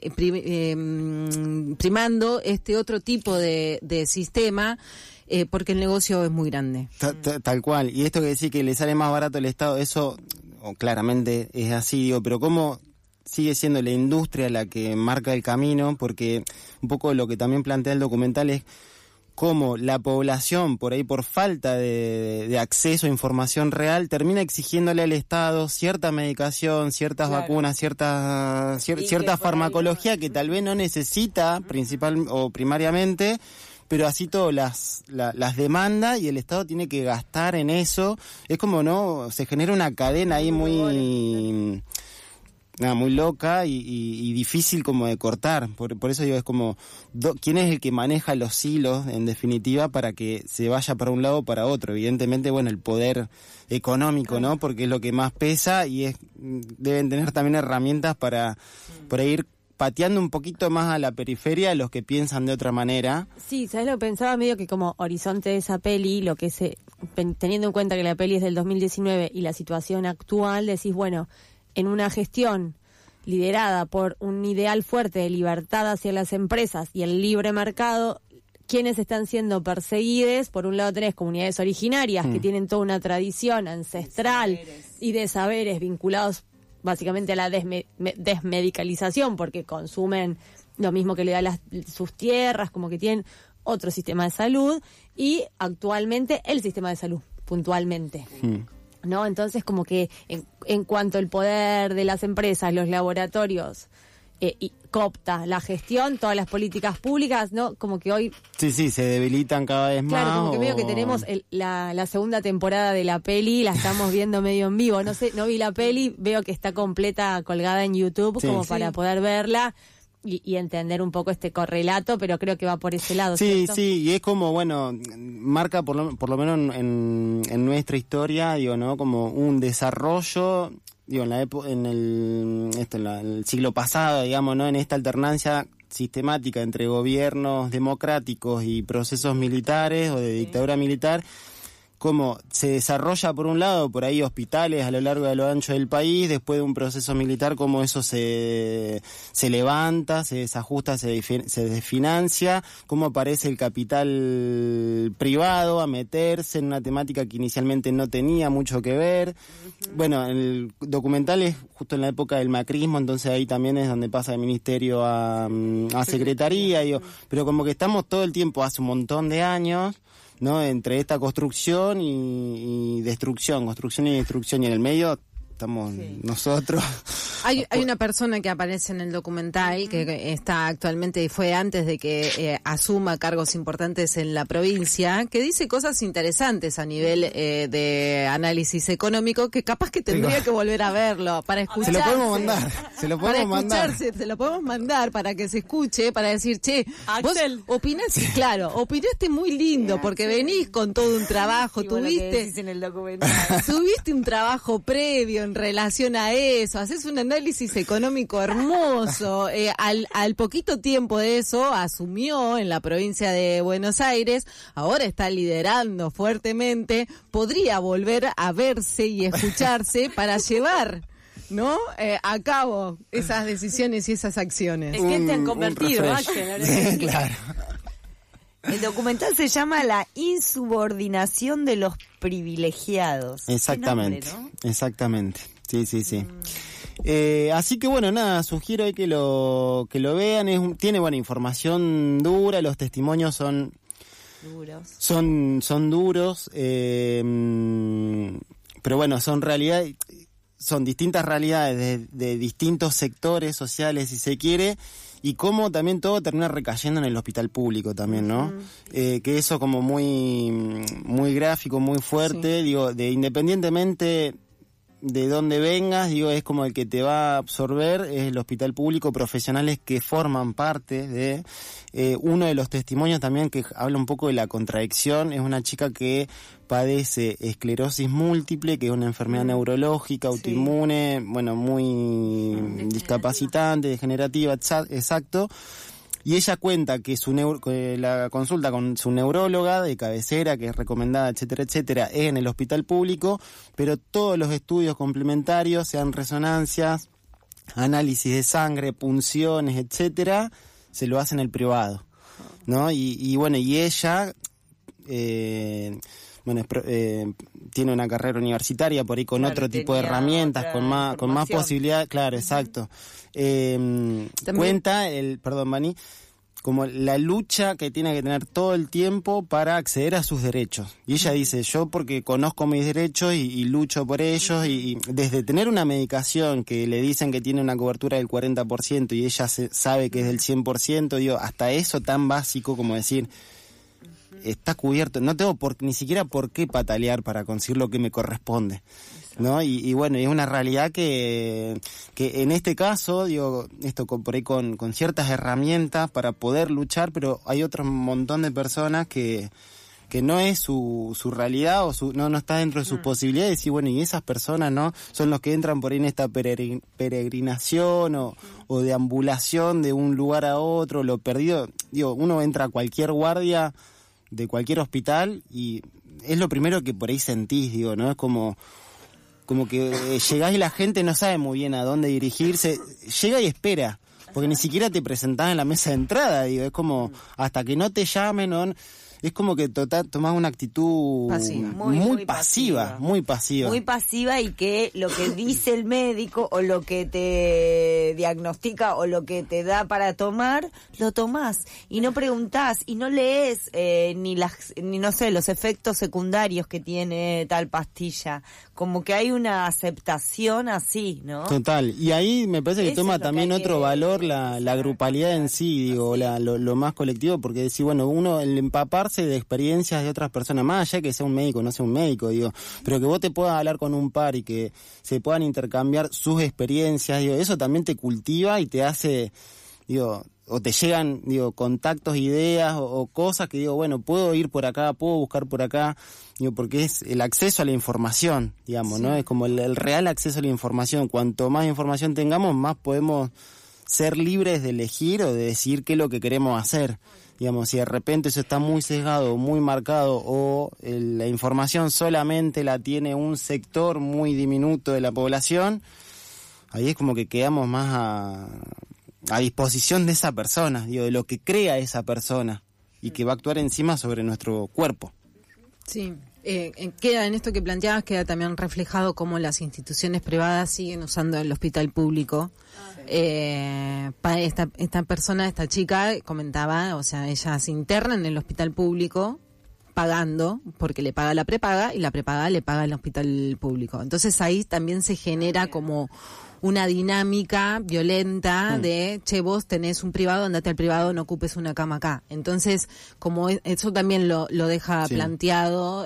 primando este otro tipo de sistema, porque el negocio es muy grande.
Tal cual. Y esto que decís que le sale más barato al Estado, eso claramente es así, digo, pero ¿cómo sigue siendo la industria la que marca el camino? Porque un poco lo que también plantea el documental es cómo la población, por ahí por falta de acceso a información real, termina exigiéndole al Estado cierta medicación, ciertas vacunas, cierta farmacología que tal vez no necesita principal o primariamente, pero así todo las demanda y el Estado tiene que gastar en eso. Es como, ¿no? Se genera una cadena ahí muy loca y difícil como de cortar. Por eso digo, es como, ¿quién es el que maneja los hilos, en definitiva, para que se vaya para un lado o para otro? Evidentemente, bueno, el poder económico, ¿no? Porque es lo que más pesa y deben tener también herramientas para ir pateando un poquito más a la periferia a los que piensan de otra manera.
Sí, ¿sabes lo que pensaba? Medio que como horizonte de esa peli, teniendo en cuenta que la peli es del 2019 y la situación actual, decís, bueno, en una gestión liderada por un ideal fuerte de libertad hacia las empresas y el libre mercado, ¿quiénes están siendo perseguidos? Por un lado tenés comunidades originarias que tienen toda una tradición ancestral y de saberes vinculados básicamente a la desmedicalización, porque consumen lo mismo que le da sus tierras, como que tienen otro sistema de salud, y actualmente el sistema de salud, puntualmente. ¿No? Entonces, como que en cuanto al poder de las empresas, los laboratorios, y coopta la gestión, todas las políticas públicas, ¿no? Como que hoy... Sí,
se debilitan cada vez más.
Claro, como que veo que tenemos la segunda temporada de la peli, la estamos viendo medio en vivo. No sé, no vi la peli, veo que está completa, colgada en YouTube, para poder verla y entender un poco este correlato, pero creo que va por ese lado.
Sí,
¿cierto?
sí, y es como, bueno, marca por lo menos en nuestra historia, digo, ¿no? Como un desarrollo... Digo, en el siglo pasado, digamos, ¿no? En esta alternancia sistemática entre gobiernos democráticos y procesos militares o de dictadura militar, cómo se desarrolla por un lado por ahí hospitales a lo largo y a lo ancho del país, después de un proceso militar, cómo eso se levanta, se desajusta, se desfinancia, cómo aparece el capital privado a meterse en una temática que inicialmente no tenía mucho que ver. Bueno, el documental es justo en la época del macrismo, entonces ahí también es donde pasa del ministerio a secretaría, digo, pero como que estamos todo el tiempo, hace un montón de años, ¿no? Entre esta construcción y destrucción, y en el medio estamos nosotros.
Hay una persona que aparece en el documental que está actualmente y fue antes de que asuma cargos importantes en la provincia, que dice cosas interesantes a nivel de análisis económico, que capaz que tendría que volver a verlo para escuchar.
Se lo podemos mandar.
Se lo podemos mandar para que se escuche, para decir, che,
Axel,
vos opinaste muy lindo, porque venís con todo un trabajo, tuviste
en el documental.
tuviste un trabajo previo en relación a eso, haces un análisis económico hermoso. Al poquito tiempo de eso asumió en la provincia de Buenos Aires, ahora está liderando fuertemente, podría volver a verse y escucharse para llevar, ¿no? A cabo esas decisiones y esas acciones.
¿En qué te han convertido, Axel?
Claro.
El documental se llama La insubordinación de los privilegiados.
Exactamente,
nombre, ¿no?
Exactamente. Sí. Así que bueno, nada, sugiero ahí que lo vean. Tiene buena información dura, los testimonios son
duros.
Son duros, pero bueno, son distintas realidades de distintos sectores sociales, si se quiere. Y cómo también todo termina recayendo en el hospital público también, ¿no? Que eso como muy gráfico, muy fuerte, digo, independientemente de dónde vengas, digo, es como el que te va a absorber, es el hospital público, profesionales que forman parte de... uno de los testimonios también que habla un poco de la contradicción, es una chica que padece esclerosis múltiple, que es una enfermedad neurológica, autoinmune, bueno, muy discapacitante, degenerativa, exacto. Y ella cuenta que la consulta con su neuróloga de cabecera, que es recomendada, etcétera, etcétera, es en el hospital público, pero todos los estudios complementarios, sean resonancias, análisis de sangre, punciones, etcétera, se lo hacen en el privado, ¿no? Y bueno, y ella... tiene una carrera universitaria por ahí con otro tipo de herramientas, con más posibilidades, claro, exacto. Cuenta Vani, como la lucha que tiene que tener todo el tiempo para acceder a sus derechos. Y ella dice, yo porque conozco mis derechos y lucho por ellos, y desde tener una medicación que le dicen que tiene una cobertura del 40% y ella sabe que es del 100%, digo, hasta eso tan básico como decir... está cubierto, no tengo ni siquiera por qué patalear para conseguir lo que me corresponde, ¿no? Y bueno, es una realidad que en este caso, digo, esto por ahí con ciertas herramientas para poder luchar, pero hay otro montón de personas que no es su realidad o no está dentro de sus posibilidades, y bueno, y esas personas, ¿no? Son los que entran por ahí en esta peregrinación o deambulación de un lugar a otro, lo perdido. Digo, uno entra a cualquier guardia de cualquier hospital y es lo primero que por ahí sentís, digo, ¿no? Es como que llegás y la gente no sabe muy bien a dónde dirigirse, llega y espera, porque ni siquiera te presentás en la mesa de entrada, digo, es como hasta que no te llamen, ¿no? Es como que tomás una actitud muy pasiva. Muy pasiva, y que lo que dice el médico o lo que te diagnostica o lo que te da para tomar, lo tomás y no preguntás y no lees ni no sé, los efectos secundarios que tiene tal pastilla. Como que hay una aceptación así, ¿no? Total. Y ahí me parece que toma también otro valor la grupalidad en sí, digo, lo más colectivo, porque decir, bueno, uno, el empaparse de experiencias de otras personas, más allá que sea un médico, no sea un médico, digo, pero que vos te puedas hablar con un par y que se puedan intercambiar sus experiencias, digo, eso también te cultiva y te hace, digo, o te llegan, digo, contactos, ideas o cosas que digo, bueno, puedo ir por acá, puedo buscar por acá, digo, porque es el acceso a la información, digamos, ¿no? Es como el real acceso a la información. Cuanto más información tengamos, más podemos ser libres de elegir o de decidir qué es lo que queremos hacer. Digamos, si de repente eso está muy sesgado, muy marcado, o la información solamente la tiene un sector muy diminuto de la población, ahí es como que quedamos más a disposición de esa persona, digo, de lo que crea esa persona y que va a actuar encima sobre nuestro cuerpo.
Sí, queda en esto que planteabas, queda también reflejado cómo las instituciones privadas siguen usando el hospital público. Para esta persona, esta chica comentaba, o sea, ella se interna en el hospital público pagando, porque le paga la prepaga y la prepaga le paga el hospital público. Entonces ahí también se genera como una dinámica violenta de, che, vos tenés un privado, andate al privado, no ocupes una cama acá. Entonces, como eso también lo deja planteado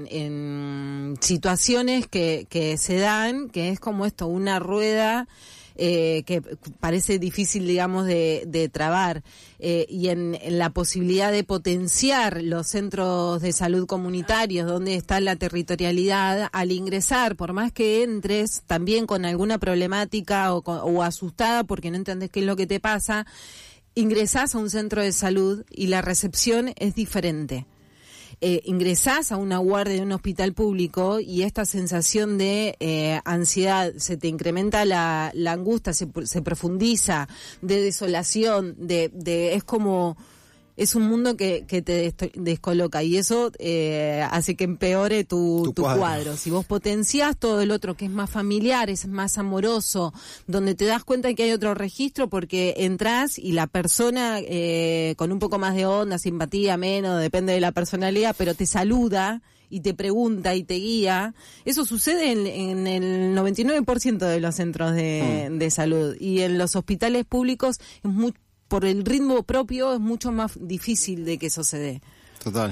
en situaciones que se dan, que es como esto, una rueda que parece difícil, digamos, de trabar, y en la posibilidad de potenciar los centros de salud comunitarios, donde está la territorialidad, al ingresar, por más que entres también con alguna problemática o asustada porque no entendés qué es lo que te pasa, ingresás a un centro de salud y la recepción es diferente. Ingresás a una guardia de un hospital público y esta sensación de ansiedad, se te incrementa la angustia, se profundiza, de desolación, es como... Es un mundo que te descoloca y eso hace que empeore tu cuadro. Si vos potenciás todo el otro que es más familiar, es más amoroso, donde te das cuenta que hay otro registro porque entrás y la persona con un poco más de onda, simpatía, menos, depende de la personalidad, pero te saluda y te pregunta y te guía. Eso sucede en el 99% de los centros de salud, y en los hospitales públicos es por el ritmo propio es mucho más difícil de que eso se dé. Total.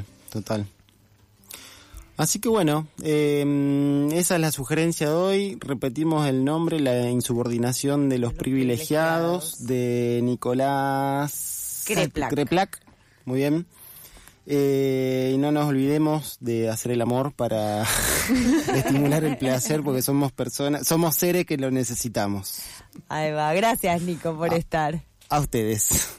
Así que bueno, esa es la sugerencia de hoy. Repetimos el nombre, La insubordinación de los privilegiados, de Nicolás Kreplak. Muy bien. Y no nos olvidemos de hacer el amor para estimular el placer, porque somos seres que lo necesitamos.
Ahí va, gracias Nico por estar.
A ustedes.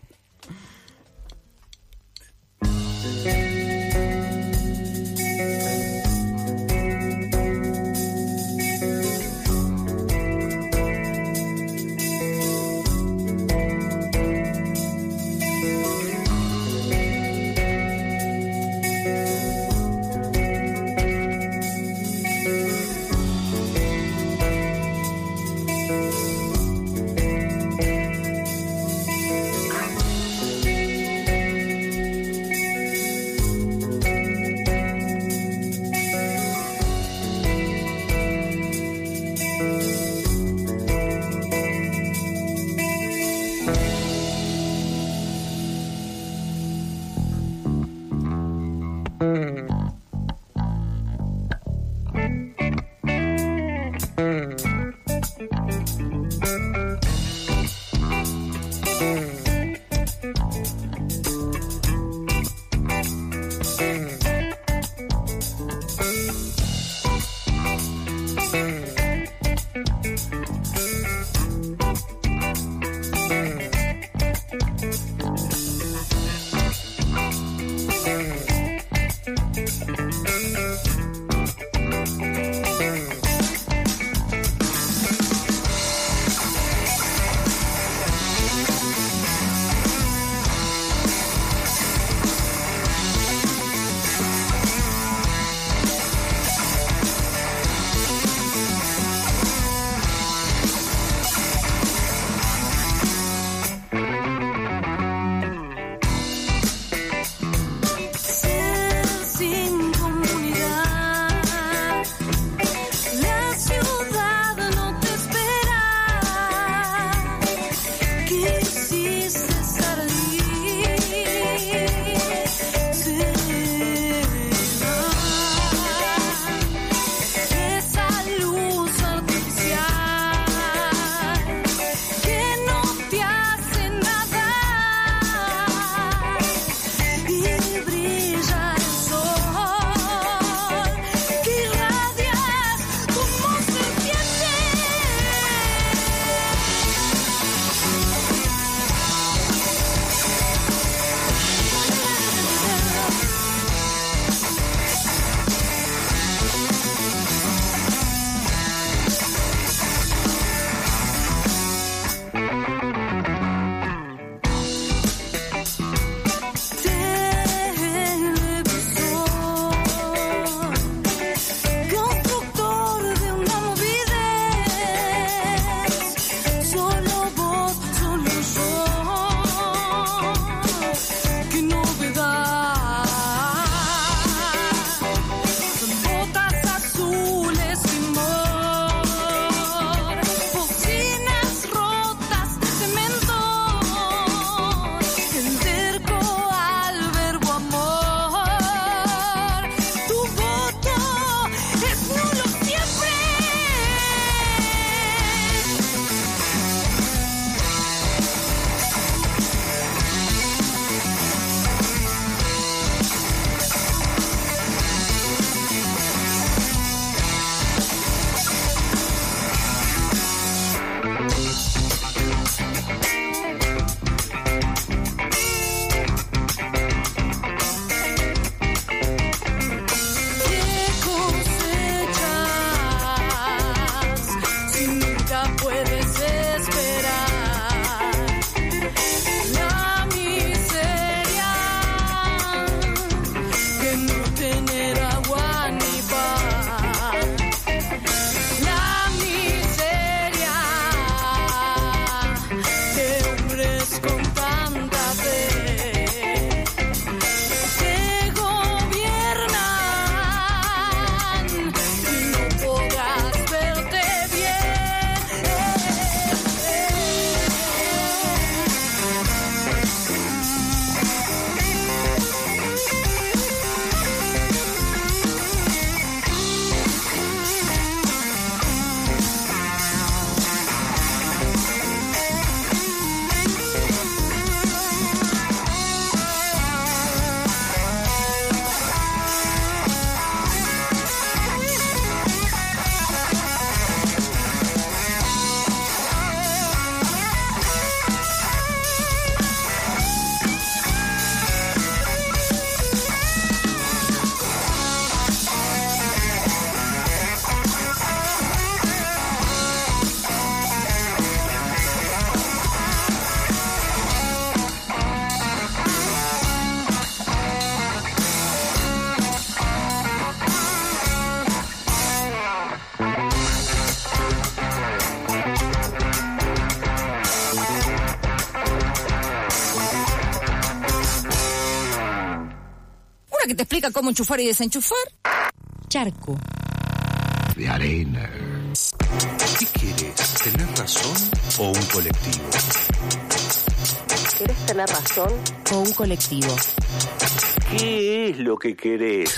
Una que te explica cómo enchufar y desenchufar.
Charco.
De arena. ¿Qué quieres? ¿Tener razón o un colectivo?
¿Querés tener razón o un colectivo?
¿Qué es lo que querés?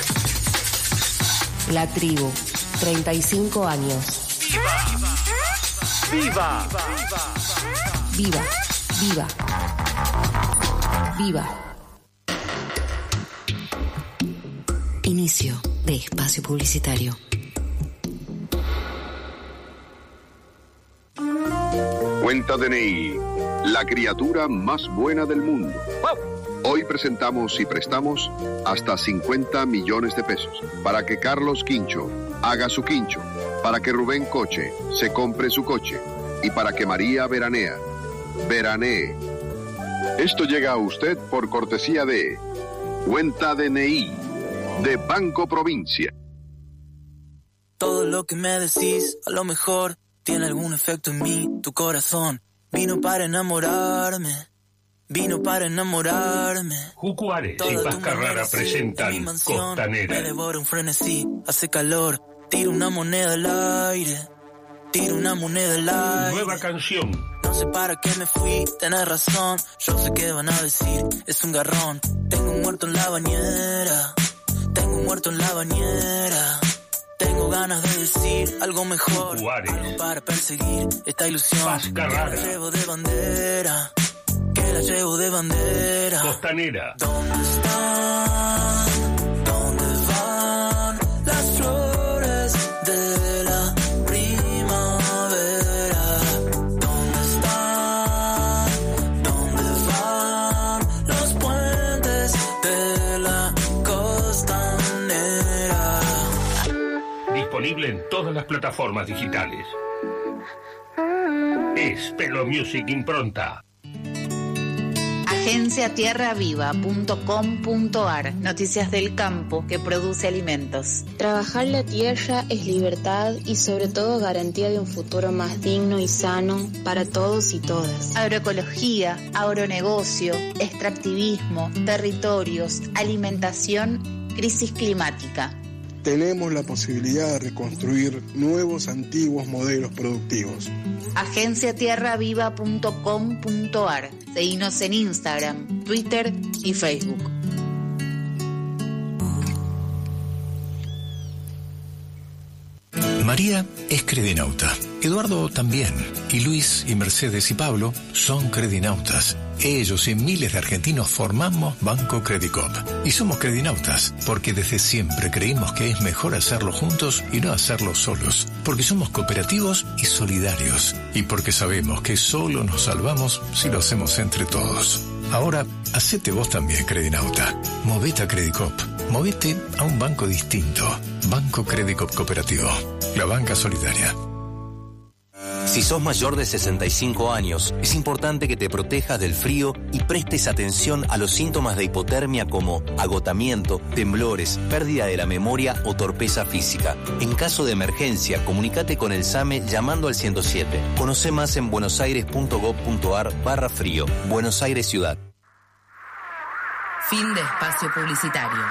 La tribu, 35 años.
¡Viva!
Viva, viva, viva.
Inicio de espacio publicitario.
Cuenta DNI, la criatura más buena del mundo. Hoy presentamos y prestamos hasta 50 millones de pesos para que Carlos Quincho haga su quincho, para que Rubén Coche se compre su coche y para que María veranee. Esto llega a usted por cortesía de Cuenta DNI de Banco Provincia.
Todo lo que me decís, a lo mejor tiene algún efecto en mí. Tu corazón vino para enamorarme.
Jucuares y Paz Carrara presentan Costanera.
Me devora un frenesí, hace calor, tiro una moneda al aire.
Nueva canción.
No sé para qué me fui, tenés razón. Yo sé qué van a decir, es un garrón. Tengo un muerto en la bañera. Tengo ganas de decir algo mejor.
Juárez.
Algo para perseguir esta ilusión.
Paz Carrara.
Que la llevo de bandera.
Costanera.
¿Dónde están? ¿Dónde van las flores de la primavera? ¿Dónde están? ¿Dónde van los puentes de la costanera?
Disponible en todas las plataformas digitales. Es Pelo Music Impronta.
Agenciatierraviva.com.ar. Noticias del campo que produce alimentos.
Trabajar la tierra es libertad y sobre todo garantía de un futuro más digno y sano para todos y todas.
Agroecología, agronegocio, extractivismo, territorios, alimentación, crisis climática.
Tenemos la posibilidad de reconstruir nuevos antiguos modelos productivos.
Agenciatierraviva.com.ar. Seguinos en Instagram, Twitter y Facebook.
María es credinauta, Eduardo también, y Luis y Mercedes y Pablo son credinautas. Ellos y miles de argentinos formamos Banco Credicop. Y somos credinautas porque desde siempre creímos que es mejor hacerlo juntos y no hacerlo solos. Porque somos cooperativos y solidarios. Y porque sabemos que solo nos salvamos si lo hacemos entre todos. Ahora, hacete vos también credinauta. Movete a Credicop. Movete a un banco distinto. Banco Credicop Cooperativo. La banca solidaria.
Si sos mayor de 65 años, es importante que te protejas del frío y prestes atención a los síntomas de hipotermia como agotamiento, temblores, pérdida de la memoria o torpeza física. En caso de emergencia, comunícate con el SAME llamando al 107. Conoce más en buenosaires.gov.ar/frío. Buenos Aires Ciudad.
Fin de espacio publicitario.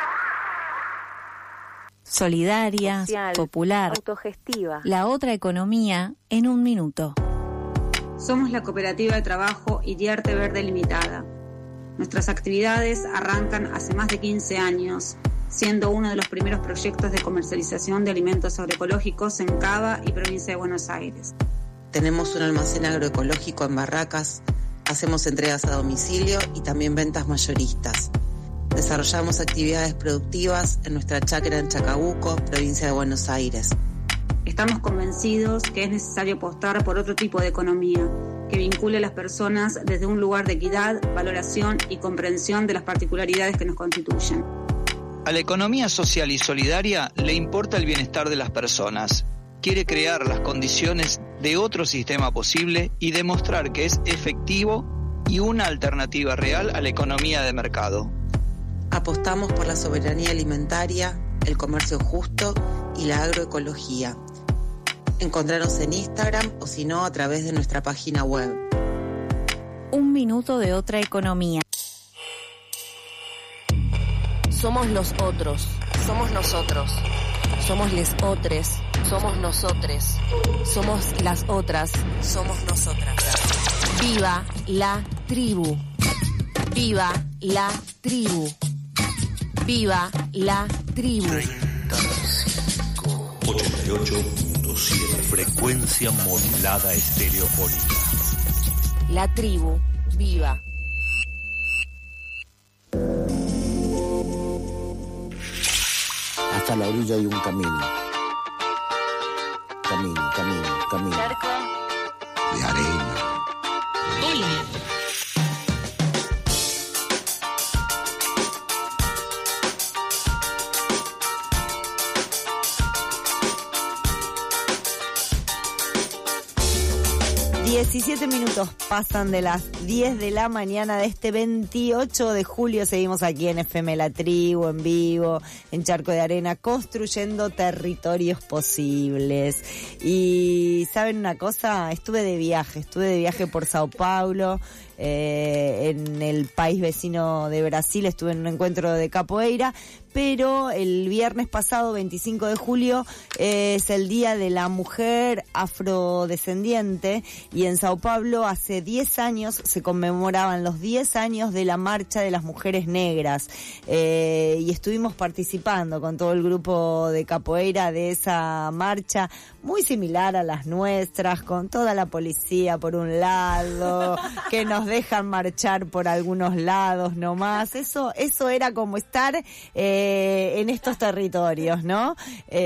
Solidaria,
social,
popular,
autogestiva.
la otra economía en un minuto.
Somos la Cooperativa de Trabajo Iriarte Verde Limitada. Nuestras actividades arrancan hace más de 15 años, siendo uno de los primeros proyectos de comercialización de alimentos agroecológicos en Cava y provincia de Buenos Aires.
Tenemos un almacén agroecológico en Barracas, hacemos entregas a domicilio y también ventas mayoristas. Desarrollamos actividades productivas en nuestra chacra en Chacabuco, provincia de Buenos Aires.
Estamos convencidos que es necesario apostar por otro tipo de economía, que vincule a las personas desde un lugar de equidad, valoración y comprensión de las particularidades que nos constituyen.
A la economía social y solidaria le importa el bienestar de las personas. Quiere crear las condiciones de otro sistema posible y demostrar que es efectivo y una alternativa real a la economía de mercado.
Apostamos por la soberanía alimentaria, el comercio justo y la agroecología. Encontraros en Instagram o si no a través de nuestra página web.
Un minuto de otra economía.
Somos los otros. Somos nosotros. Somos les otres. Somos nosotres. Somos las otras. Somos nosotras. Viva la tribu. Viva la tribu. Viva la tribu.
88.7 frecuencia modulada estereofónica.
La tribu. Viva.
Hasta la orilla hay un camino. Camino.
Cerco.
De arena.
Hola.
17 minutos pasan de las 10 de la mañana de este 28 de julio. Seguimos aquí en FM La Tribu, en vivo, en Charco de Arena, construyendo territorios posibles. Y ¿saben una cosa? Estuve de viaje por Sao Paulo, en el país vecino de Brasil. Estuve en un encuentro de capoeira, pero el viernes pasado, 25 de julio, es el Día de la Mujer Afrodescendiente, y en Sao Paulo hace 10 años se conmemoraban los 10 años de la Marcha de las Mujeres Negras, y estuvimos participando con todo el grupo de capoeira de esa marcha, muy similar a las nuestras, con toda la policía por un lado, que nos dejan marchar por algunos lados nomás. Eso era como estar en estos territorios, ¿no?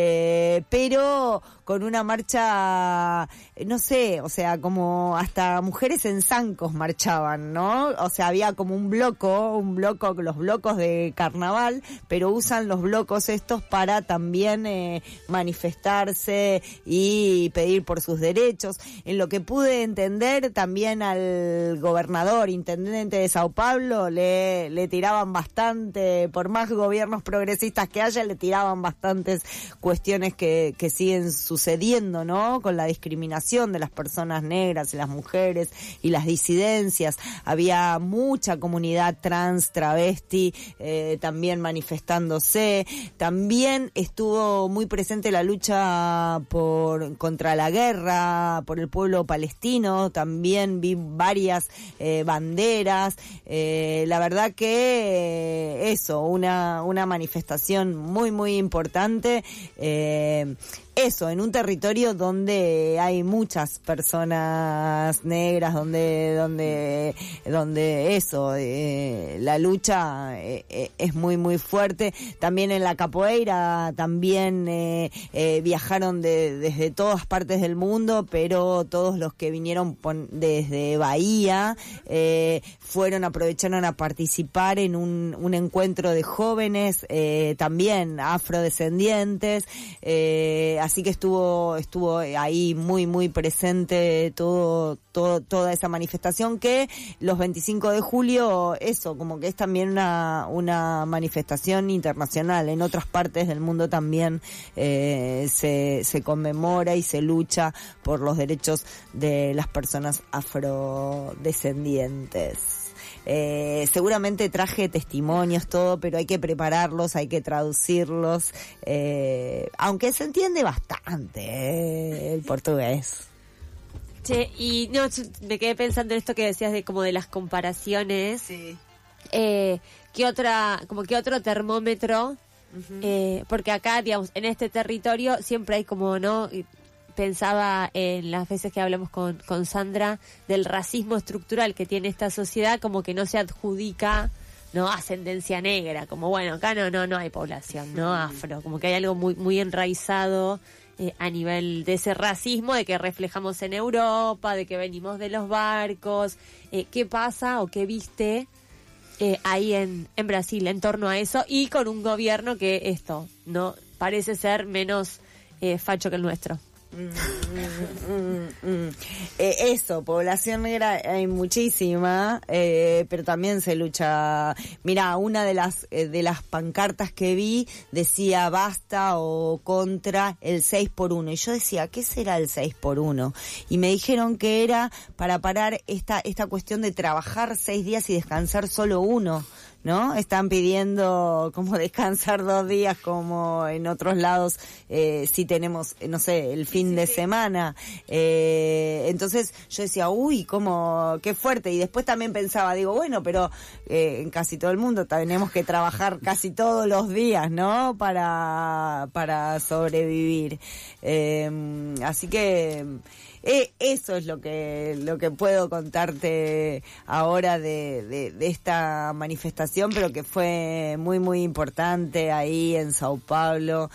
Pero con una marcha, no sé, o sea, como hasta mujeres en zancos marchaban, ¿no? O sea, había como un bloco, los blocos de carnaval, pero usan los blocos estos para también manifestarse y pedir por sus derechos. En lo que pude entender, también al gobernador, intendente de Sao Paulo, le tiraban bastante, por más gobiernos progresistas que haya, le tiraban bastantes cuestiones que siguen sucediendo, ¿no? Con la discriminación de las personas negras y las mujeres y las disidencias. Había mucha comunidad trans, travesti, también manifestándose. También estuvo muy presente la lucha contra la guerra, por el pueblo palestino. También vi varias banderas. La verdad que una manifestación muy, muy importante. En un territorio donde hay muchas personas negras, donde la lucha es muy, muy fuerte. También en la capoeira, también viajaron desde todas partes del mundo, pero todos los que vinieron desde Bahía aprovecharon a participar en un encuentro de jóvenes, también afrodescendientes, así que estuvo ahí muy, muy presente toda esa manifestación, que los 25 de julio, como que es también una manifestación internacional. En otras partes del mundo también se conmemora y se lucha por los derechos de las personas afrodescendientes. Seguramente traje testimonios, todo, pero hay que prepararlos, hay que traducirlos, aunque se entiende bastante el portugués.
Che, y no, me quedé pensando en esto que decías de como de las comparaciones. Sí. ¿Qué otro termómetro? Uh-huh. Porque acá, digamos, en este territorio siempre hay como, ¿no? Pensaba en las veces que hablamos con Sandra del racismo estructural que tiene esta sociedad, como que no se adjudica, ¿no?, ascendencia negra, como bueno, acá no hay población, ¿no?, afro, como que hay algo muy, muy enraizado a nivel de ese racismo, de que reflejamos en Europa, de que venimos de los barcos. ¿Qué pasa o qué viste ahí en Brasil en torno a eso, y con un gobierno que no parece ser menos facho que el nuestro?
Población negra hay muchísima, pero también se lucha. Mira, una de las pancartas que vi decía basta o contra el 6x1, y yo decía, ¿qué será el 6x1? Y me dijeron que era para parar esta cuestión de trabajar 6 días y descansar solo 1. ¿no? Están pidiendo como descansar 2 días, como en otros lados si tenemos, no sé, el fin de semana. Entonces yo decía, uy, qué fuerte. Y después también pensaba, digo, bueno, pero en casi todo el mundo tenemos que trabajar casi todos los días, ¿no? Para sobrevivir. Así que eso es lo que puedo contarte ahora de esta manifestación, pero que fue muy muy importante ahí en Sao Paulo.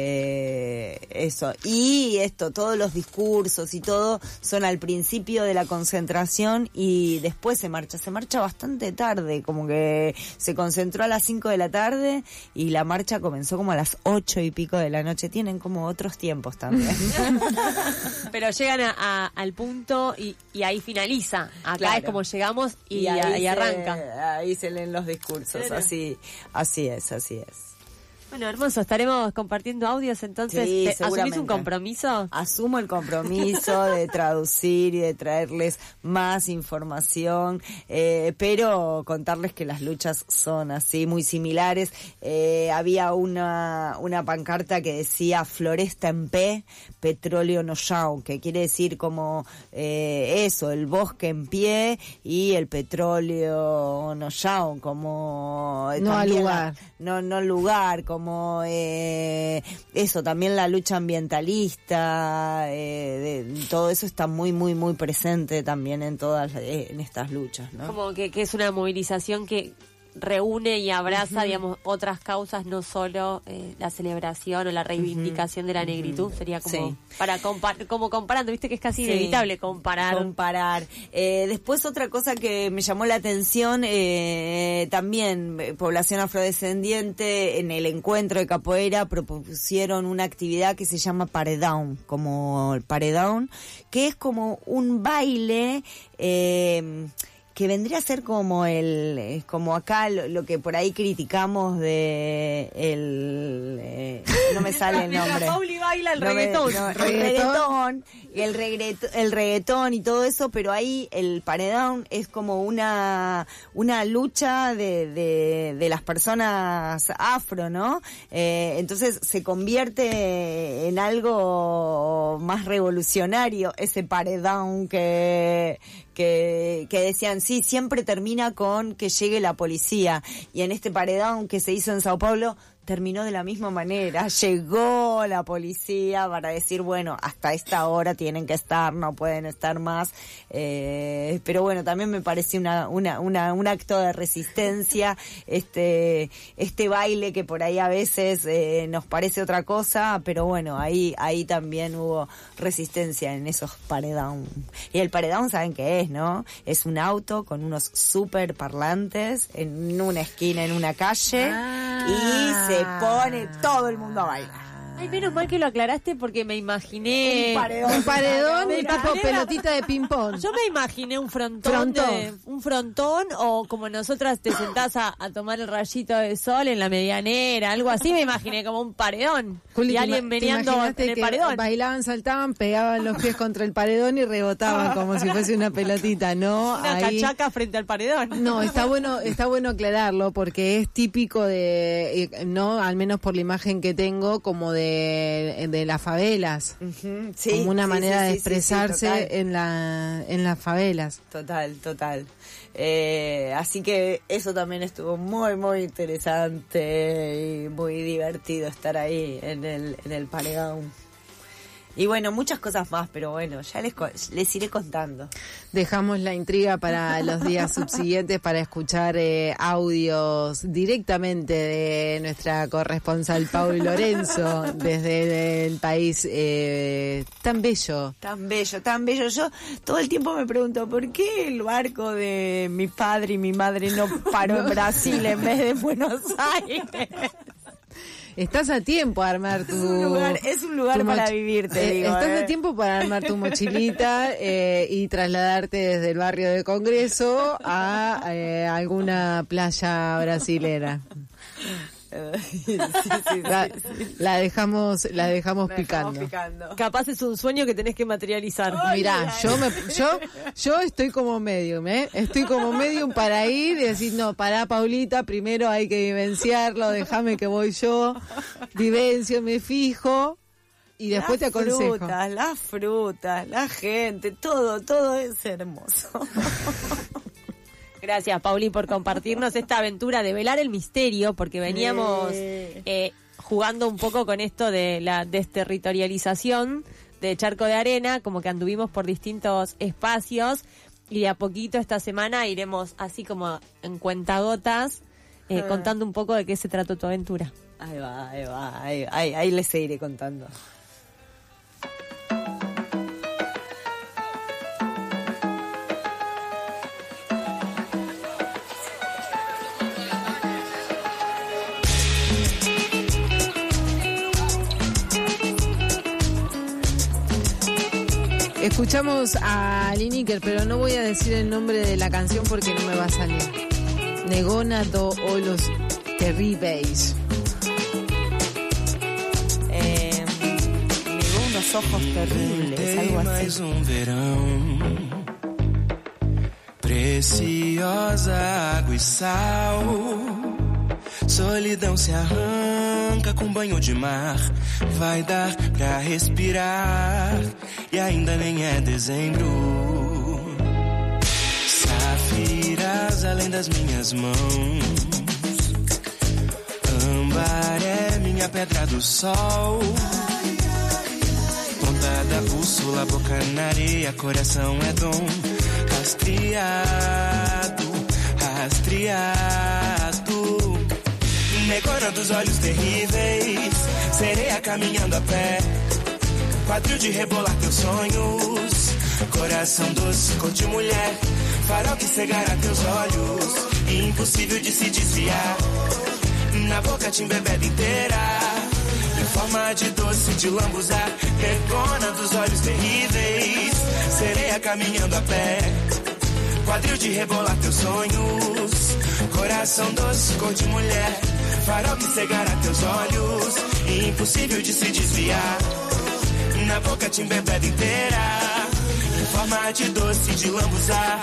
Eso, y todos los discursos y todo son al principio de la concentración y después se marcha bastante tarde, como que se concentró a las 5 de la tarde y la marcha comenzó como a las 8 y pico de la noche. Tienen como otros tiempos también.
Pero llegan al punto y ahí finaliza. Acá claro. Es como llegamos y arranca.
Ahí se leen los discursos, claro. Así es.
Bueno, hermoso, estaremos compartiendo audios, entonces,
sí,
¿asumís un compromiso?
Asumo el compromiso de traducir y de traerles más información, pero contarles que las luchas son así, muy similares. Había una pancarta que decía Floresta en pé, petróleo no chao, que quiere decir como eso, el bosque en pie y el petróleo no chao, como
no al lugar.
No lugar, como eso, también la lucha ambientalista, todo eso está muy muy muy presente también en estas luchas, ¿no?
Como que es una movilización que reúne y abraza, digamos, otras causas, no solo la celebración o la reivindicación de la negritud. Sería como como comparando, viste que es casi inevitable comparar.
Después otra cosa que me llamó la atención, también población afrodescendiente en el encuentro de capoeira propusieron una actividad que se llama paredão, como el paredão, que es como un baile que vendría a ser como como acá lo que por ahí criticamos de no me sale el nombre.
Pauli baila el reggaetón.
El reggaetón y todo eso, pero ahí el paredão es como una lucha de las personas afro, ¿no? Entonces se convierte en algo más revolucionario ese paredão que decían, sí, siempre termina con que llegue la policía. Y en este paredão que se hizo en Sao Paulo, terminó de la misma manera. Llegó la policía para decir, bueno, hasta esta hora tienen que estar, no pueden estar más. Pero bueno, también me pareció un acto de resistencia, este baile que por ahí a veces nos parece otra cosa, pero bueno, ahí también hubo resistencia en esos paredão. Y el paredão, ¿saben qué es, no? Es un auto con unos super parlantes en una esquina, en una calle, y se pone todo el mundo a bailar.
Ay, menos mal que lo aclaraste porque me imaginé
un paredón tipo pelotita de ping pong.
Yo me imaginé un frontón o como nosotras te sentás a tomar el rayito de sol en la medianera, algo así. Me imaginé como un paredón.
Juli,
y alguien meneando en el paredón.
Bailaban, saltaban, pegaban los pies contra el paredón y rebotaban como si fuese una pelotita, ¿no?
Una cachaca frente al paredón.
No, está bueno aclararlo porque es típico no, al menos por la imagen que tengo, como de las favelas,
sí,
como una manera de expresarse
sí,
en las favelas.
Total. Así que eso también estuvo muy muy interesante y muy divertido estar ahí en el paredão. Y bueno, muchas cosas más, pero bueno, ya les iré contando.
Dejamos la intriga para los días subsiguientes para escuchar audios directamente de nuestra corresponsal Pauli Lorenzo desde el país tan bello.
Tan bello. Yo todo el tiempo me pregunto, ¿por qué el barco de mi padre y mi madre no paró en Brasil en vez de en Buenos Aires?
Estás a tiempo a armar
es un lugar para vivir, te digo.
Estás a tiempo para armar tu mochilita y trasladarte desde el barrio de Congreso a alguna playa brasilera. La dejamos picando.
Capaz es un sueño que tenés que materializar.
Mirá, yo estoy como medium, estoy como medium para ir y decir, no, pará, Paulita, primero hay que vivenciarlo, déjame que voy yo, vivencio, me fijo y después te aconsejo.
Las frutas, la gente, todo es hermoso.
Gracias, Pauli, por compartirnos esta aventura de velar el misterio, porque veníamos jugando un poco con esto de la desterritorialización de Charco de Arena, como que anduvimos por distintos espacios y de a poquito esta semana iremos así como en cuentagotas contando un poco de qué se trató tu aventura.
Ahí les seguiré contando.
Escuchamos a Lineker, pero no voy a decir el nombre de la canción porque no me va a salir. Negona do Olhos Terríveis.
Negó unos ojos terribles, algo así.
Mais verão, preciosa água e sal. Solidão se arranca com banho de mar. Vai dar pra respirar e ainda nem é dezembro. Safiras além das minhas mãos. Âmbar é minha pedra do sol. Ponta da bússola, boca na areia, coração é dom. Rastreado. Negona dos olhos terríveis, sereia caminhando a pé, quadril de rebolar teus sonhos, coração doce, cor de mulher, farol que cegará teus olhos, impossível de se desviar, na boca te embebeda inteira, em forma de doce de lambuzar, negona dos olhos terríveis, sereia caminhando a pé, quadril de rebolar teus sonhos, coração doce, cor de mulher, farol que cegará teus olhos, impossível de se desviar, na boca te embebeda inteira, em forma de doce de lambuzar.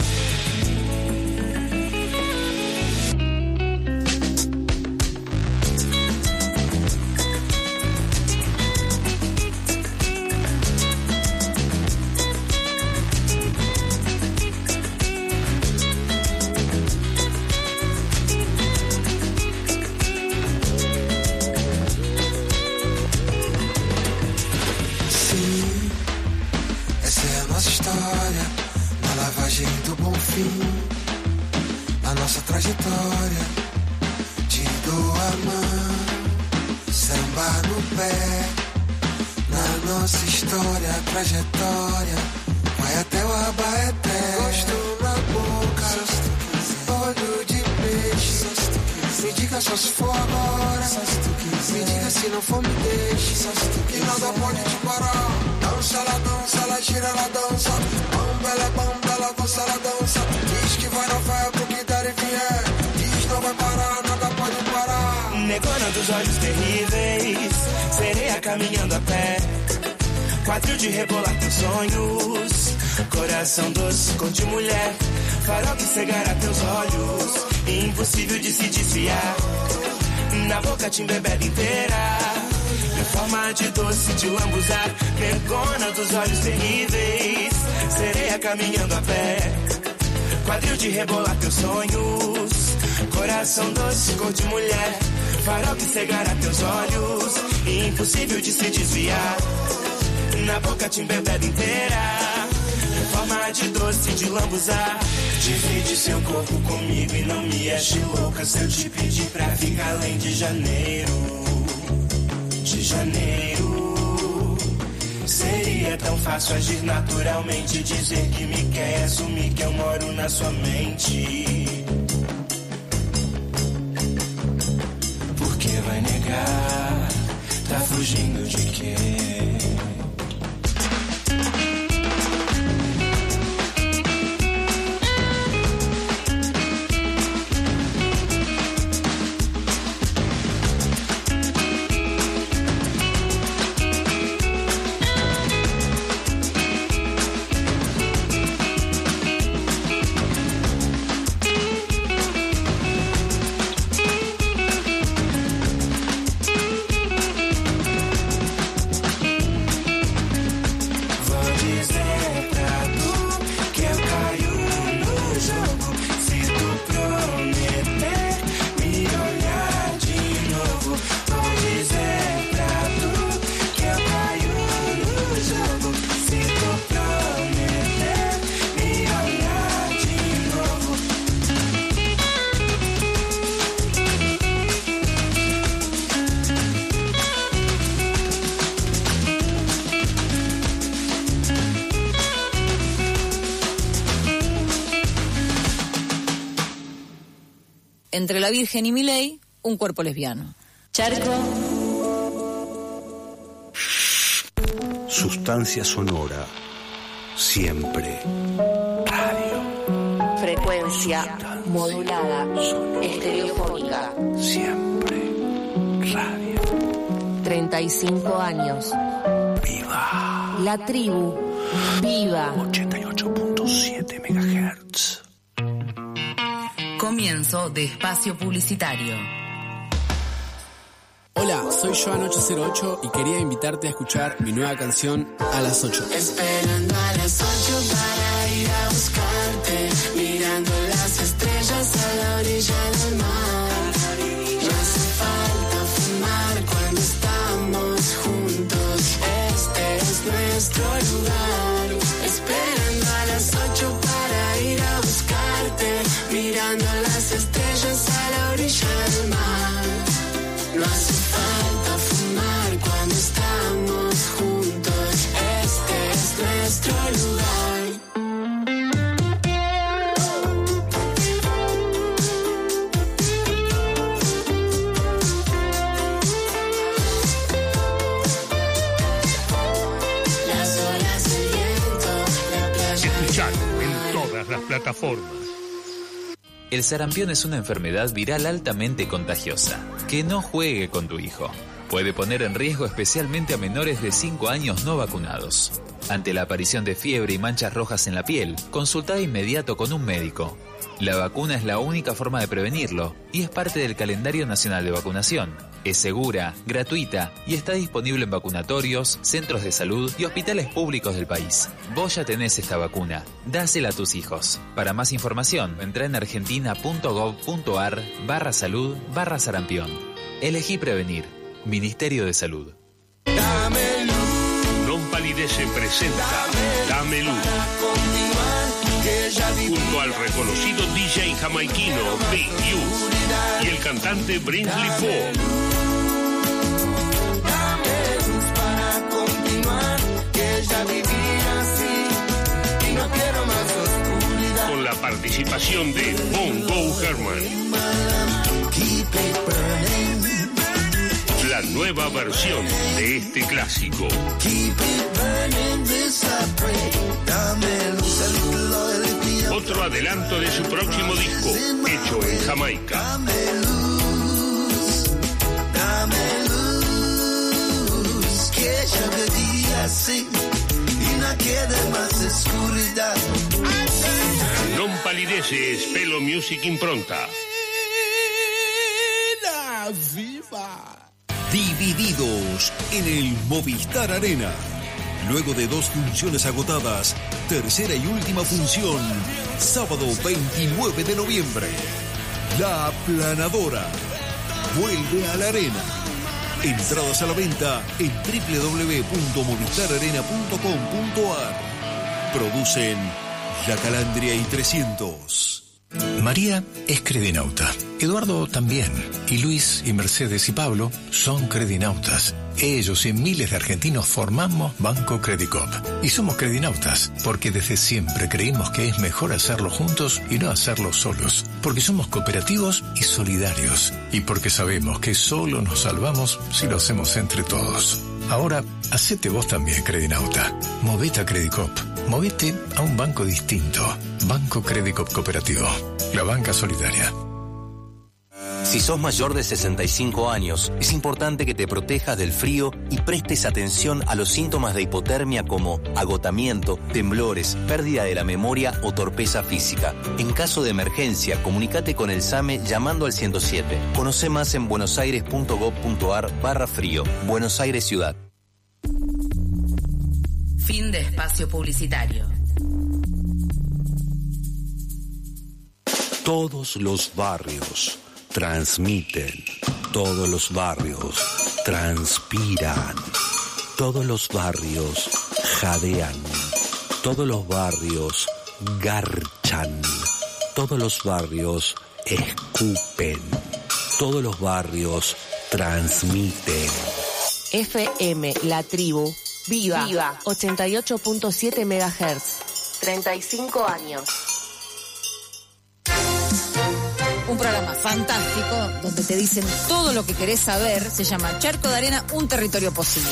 A nossa trajetória, te dou a mão, samba no pé, na nossa história, trajetória, vai até o Abaeté, gosto na boca, olho de peixe, me diga só se for agora, me diga se não for me deixe, que nada pode te parar, dança, ela gira, ela dança, bamba, ela gosta, ela dança, diz que vai na fé porque der e vier, diz não vai parar, nada pode parar. Negona dos olhos terríveis, sereia caminhando a pé, quadril de rebolar teus sonhos, coração doce, cor de mulher, farol que cegará teus olhos, impossível de se desviar, na boca te embebeda inteira, em forma de doce de lambuzar, negona dos olhos terríveis, sereia caminhando a pé, quadril de rebolar teus sonhos, coração doce, cor de mulher, farol que cegará teus olhos, impossível de se desviar, na boca te embebeda inteira, em forma de doce de lambuzar. Divide seu corpo comigo e não me ache louca se eu te pedir pra ficar além de janeiro. Seria tão fácil agir naturalmente, dizer que me quer, assumir que eu moro na sua mente. Por que vai negar? Tá fugindo de quê?
Entre la Virgen y Milei, un cuerpo lesbiano.
Charco.
Sustancia sonora. Siempre. Radio.
Frecuencia modulada. Estereofónica.
Siempre. Radio.
35 años.
Viva.
La tribu. Viva.
88.7 MHz.
Comienzo de espacio publicitario.
Hola, soy Joan808 y quería invitarte a escuchar mi nueva canción A las 8.
Esperando a las 8 para ir a buscarte, mirando las estrellas a la orilla del mar. No hace falta fumar cuando estamos juntos, este es nuestro lugar. Esperando a las 8 para ir a buscarte, mirando las estrellas a la orilla del mar. No hace falta fumar cuando estamos juntos, este es nuestro lugar. Las olas, el viento, la playa.
Escuchalo en todas las plataformas.
El sarampión es una enfermedad viral altamente contagiosa. Que no juegue con tu hijo. Puede poner en riesgo especialmente a menores de 5 años no vacunados. Ante la aparición de fiebre y manchas rojas en la piel, consulta de inmediato con un médico. La vacuna es la única forma de prevenirlo y es parte del calendario nacional de vacunación. Es segura, gratuita y está disponible en vacunatorios, centros de salud y hospitales públicos del país. Vos ya tenés esta vacuna. Dásela a tus hijos. Para más información, entra en argentina.gov.ar/salud/sarampión. Elegí prevenir. Ministerio de Salud.
Non Palidece presenta Dame Luz. Junto al reconocido DJ jamaiquino Big U y el cantante Brinsley Ford. Con la participación de Bongo Herman. La nueva versión de este clásico. Otro adelanto de su próximo disco, hecho en Jamaica.
Dame luz, que ya de día sí, y no quede más oscuridad.
Non Palidece es Pelo Music Impronta.
Viva.
Divididos en el Movistar Arena. Luego de 2 funciones agotadas, tercera y última función, sábado 29 de noviembre. La Aplanadora vuelve a la arena. Entradas a la venta en www.movistararena.com.ar. Producen La Calandria y 300.
María es credinauta, Eduardo también, y Luis y Mercedes y Pablo son credinautas. Ellos y miles de argentinos formamos Banco Credicop. Y somos credinautas porque desde siempre creímos que es mejor hacerlo juntos y no hacerlo solos. Porque somos cooperativos y solidarios. Y porque sabemos que solo nos salvamos si lo hacemos entre todos. Ahora, hacete vos también, credinauta. Movete a Credicop. Movete a un banco distinto. Banco Credicop Cooperativo. La banca solidaria.
Si sos mayor de 65 años, es importante que te protejas del frío y prestes atención a los síntomas de hipotermia como agotamiento, temblores, pérdida de la memoria o torpeza física. En caso de emergencia, comunícate con el SAME llamando al 107. Conoce más en buenosaires.gov.ar/frío. Buenos Aires Ciudad.
Fin de espacio publicitario.
Todos los barrios transmiten, todos los barrios transpiran, todos los barrios jadean, todos los barrios garchan, todos los barrios escupen, todos los barrios transmiten.
FM La Tribu, viva, 88.7 MHz, 35 años.
Un programa fantástico donde te dicen todo lo que querés saber. Se llama Charco de Arena, un territorio posible.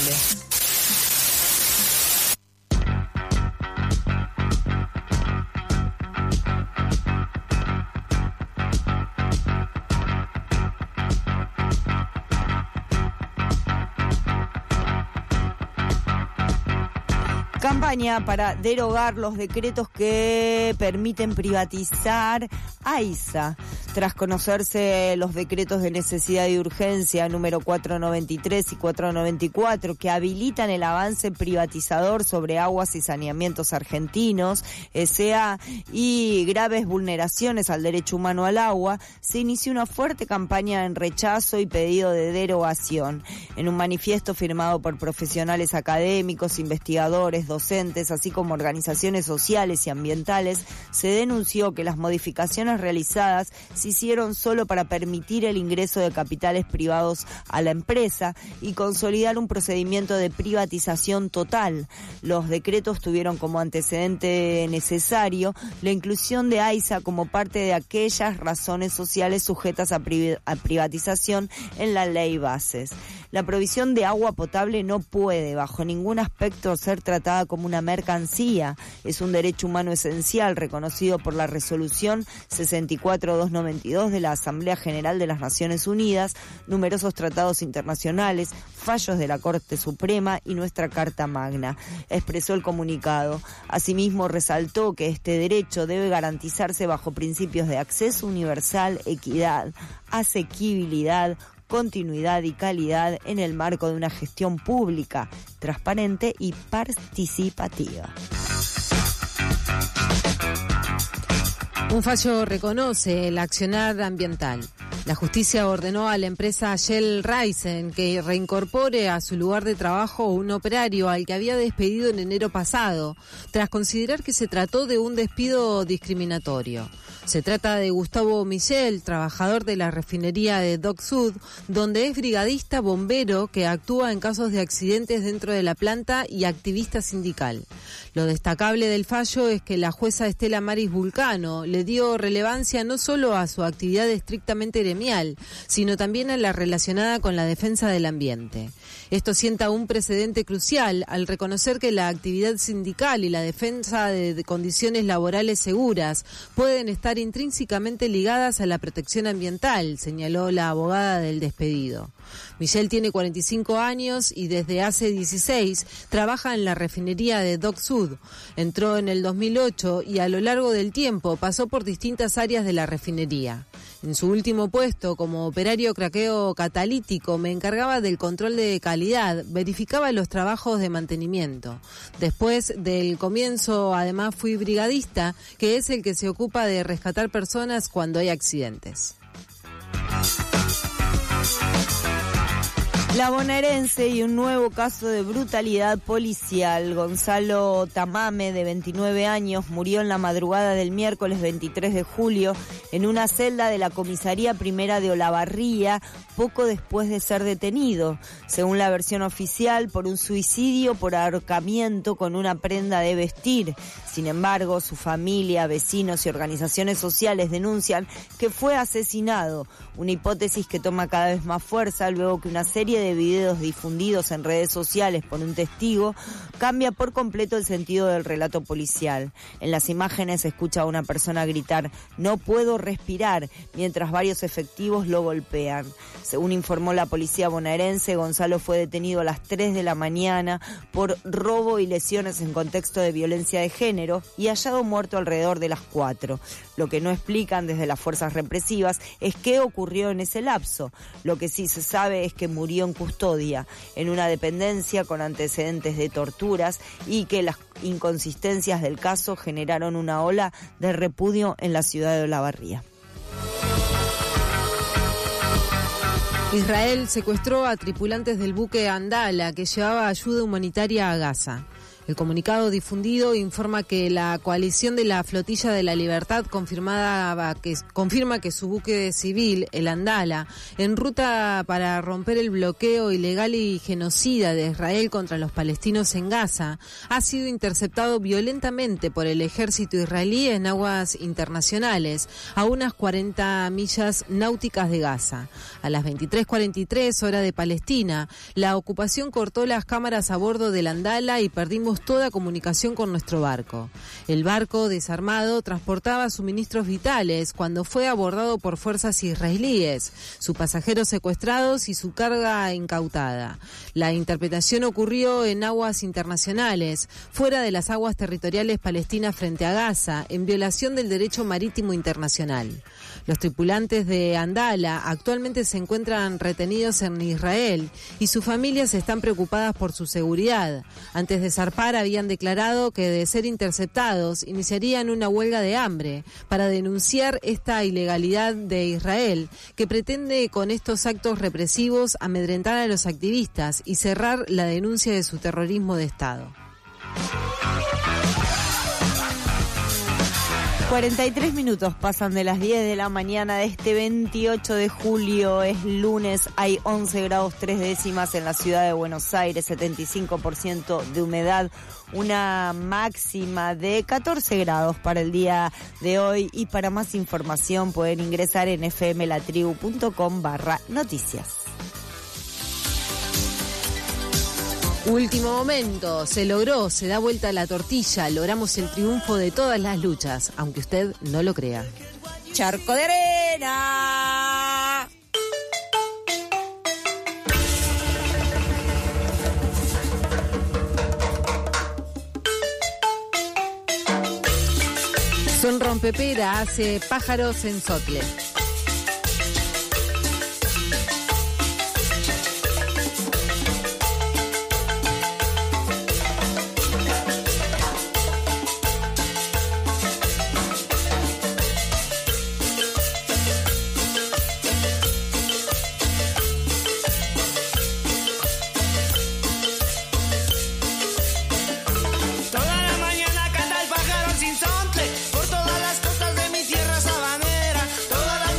Campaña para derogar los decretos que permiten privatizar AISA. Tras conocerse los decretos de necesidad y urgencia número 493 y 494 que habilitan el avance privatizador sobre aguas y saneamientos argentinos, S.A., y graves vulneraciones al derecho humano al agua, se inició una fuerte campaña en rechazo y pedido de derogación. En un manifiesto firmado por profesionales académicos, investigadores, docentes, así como organizaciones sociales y ambientales, se denunció que las modificaciones realizadas se hicieron solo para permitir el ingreso de capitales privados a la empresa y consolidar un procedimiento de privatización total. Los decretos tuvieron como antecedente necesario la inclusión de AISA como parte de aquellas razones sociales sujetas a privatización en la ley bases. La provisión de agua potable no puede, bajo ningún aspecto, ser tratada como una mercancía. Es un derecho humano esencial reconocido por la resolución 64-292 de la Asamblea General de las Naciones Unidas, numerosos tratados internacionales, fallos de la Corte Suprema y nuestra Carta Magna, expresó el comunicado. Asimismo, resaltó que este derecho debe garantizarse bajo principios de acceso universal, equidad, asequibilidad, continuidad y calidad en el marco de una gestión pública, transparente y participativa.
Un fallo reconoce el accionar ambiental. La justicia ordenó a la empresa Shell Raisen que reincorpore a su lugar de trabajo un operario al que había despedido en enero pasado, tras considerar que se trató de un despido discriminatorio. Se trata de Gustavo Michel, trabajador de la refinería de Dock Sud, donde es brigadista bombero que actúa en casos de accidentes dentro de la planta y activista sindical. Lo destacable del fallo es que la jueza Estela Maris Vulcano le dio relevancia no solo a su actividad estrictamente gremial, sino también a la relacionada con la defensa del ambiente. Esto sienta un precedente crucial al reconocer que la actividad sindical y la defensa de condiciones laborales seguras pueden estar intrínsecamente ligadas a la protección ambiental, señaló la abogada del despedido. Michel tiene 45 años y desde hace 16 trabaja en la refinería de Dock Sud. Entró en el 2008 y a lo largo del tiempo pasó por distintas áreas de la refinería. En su último puesto, como operario craqueo catalítico, me encargaba del control de calidad, verificaba los trabajos de mantenimiento. Después del comienzo, además, fui brigadista, que es el que se ocupa de rescatar personas cuando hay accidentes.
La bonaerense y un nuevo caso de brutalidad policial. Gonzalo Tamame, de 29 años, murió en la madrugada del miércoles 23 de julio en una celda de la comisaría primera de Olavarría, poco después de ser detenido, según la versión oficial, por un suicidio por ahorcamiento con una prenda de vestir. Sin embargo, su familia, vecinos y organizaciones sociales denuncian que fue asesinado, una hipótesis que toma cada vez más fuerza luego que una serie de videos difundidos en redes sociales por un testigo cambia por completo el sentido del relato policial. En las imágenes se escucha a una persona gritar "no puedo respirar", mientras varios efectivos lo golpean. Según informó la policía bonaerense, Gonzalo fue detenido a las 3 de la mañana por robo y lesiones en contexto de violencia de género y hallado muerto alrededor de las 4. Lo que no explican desde las fuerzas represivas es qué ocurrió en ese lapso. Lo que sí se sabe es que murió en custodia, en una dependencia con antecedentes de torturas, y que las inconsistencias del caso generaron una ola de repudio en la ciudad de Olavarría.
Israel secuestró a tripulantes del buque Andala que llevaba ayuda humanitaria a Gaza. El comunicado difundido informa que la coalición de la Flotilla de la Libertad confirma que su buque civil, el Andala, en ruta para romper el bloqueo ilegal y genocida de Israel contra los palestinos en Gaza, ha sido interceptado violentamente por el ejército israelí en aguas internacionales, a unas 40 millas náuticas de Gaza. A las 23:43 hora de Palestina, la ocupación cortó las cámaras a bordo del Andala y perdimos toda comunicación con nuestro barco. El barco, desarmado, transportaba suministros vitales cuando fue abordado por fuerzas israelíes, sus pasajeros secuestrados y su carga incautada. La interpretación ocurrió en aguas internacionales, fuera de las aguas territoriales palestinas frente a Gaza, en violación del derecho marítimo internacional. Los tripulantes de Andala actualmente se encuentran retenidos en Israel y sus familias están preocupadas por su seguridad. Antes de zarpar habían declarado que, de ser interceptados, iniciarían una huelga de hambre para denunciar esta ilegalidad de Israel, que pretende con estos actos represivos amedrentar a los activistas y cerrar la denuncia de su terrorismo de Estado.
43 minutos pasan de las 10 de la mañana de este 28 de julio, es lunes, hay 11 grados 3 décimas en la ciudad de Buenos Aires, 75% de humedad, una máxima de 14 grados para el día de hoy, y para más información pueden ingresar en fmlatribu.com/noticias.
Último momento, se logró, se da vuelta la tortilla, logramos el triunfo de todas las luchas, aunque usted no lo crea.
Charco de arena.
Son Rompepera hace pájaros en Sotle.
Toda la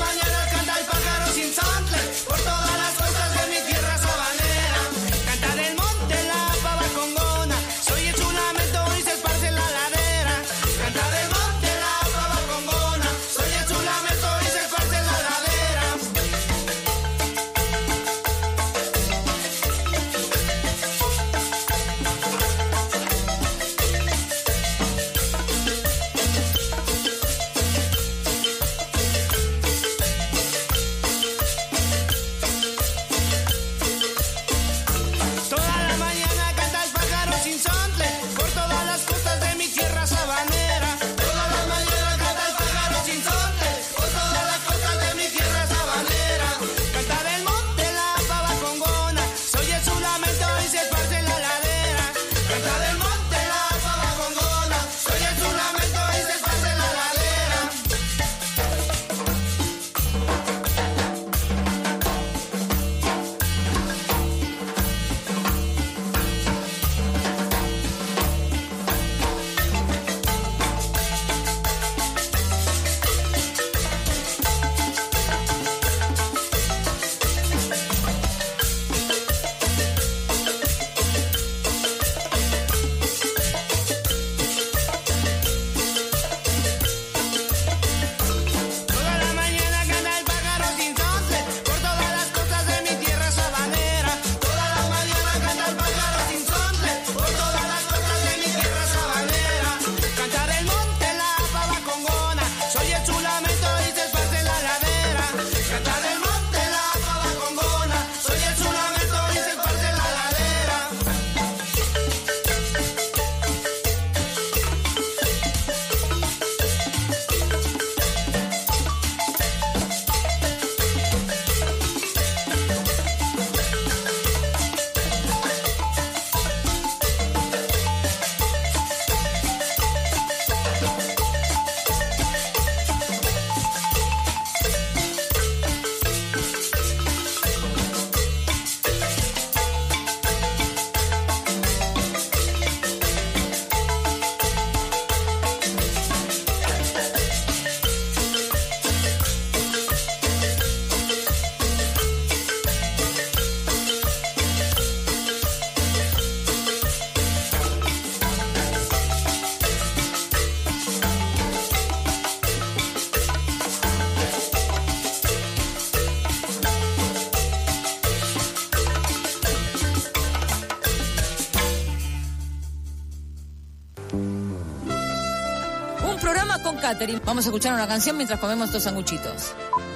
catering. Vamos a escuchar una canción mientras comemos estos sanguchitos.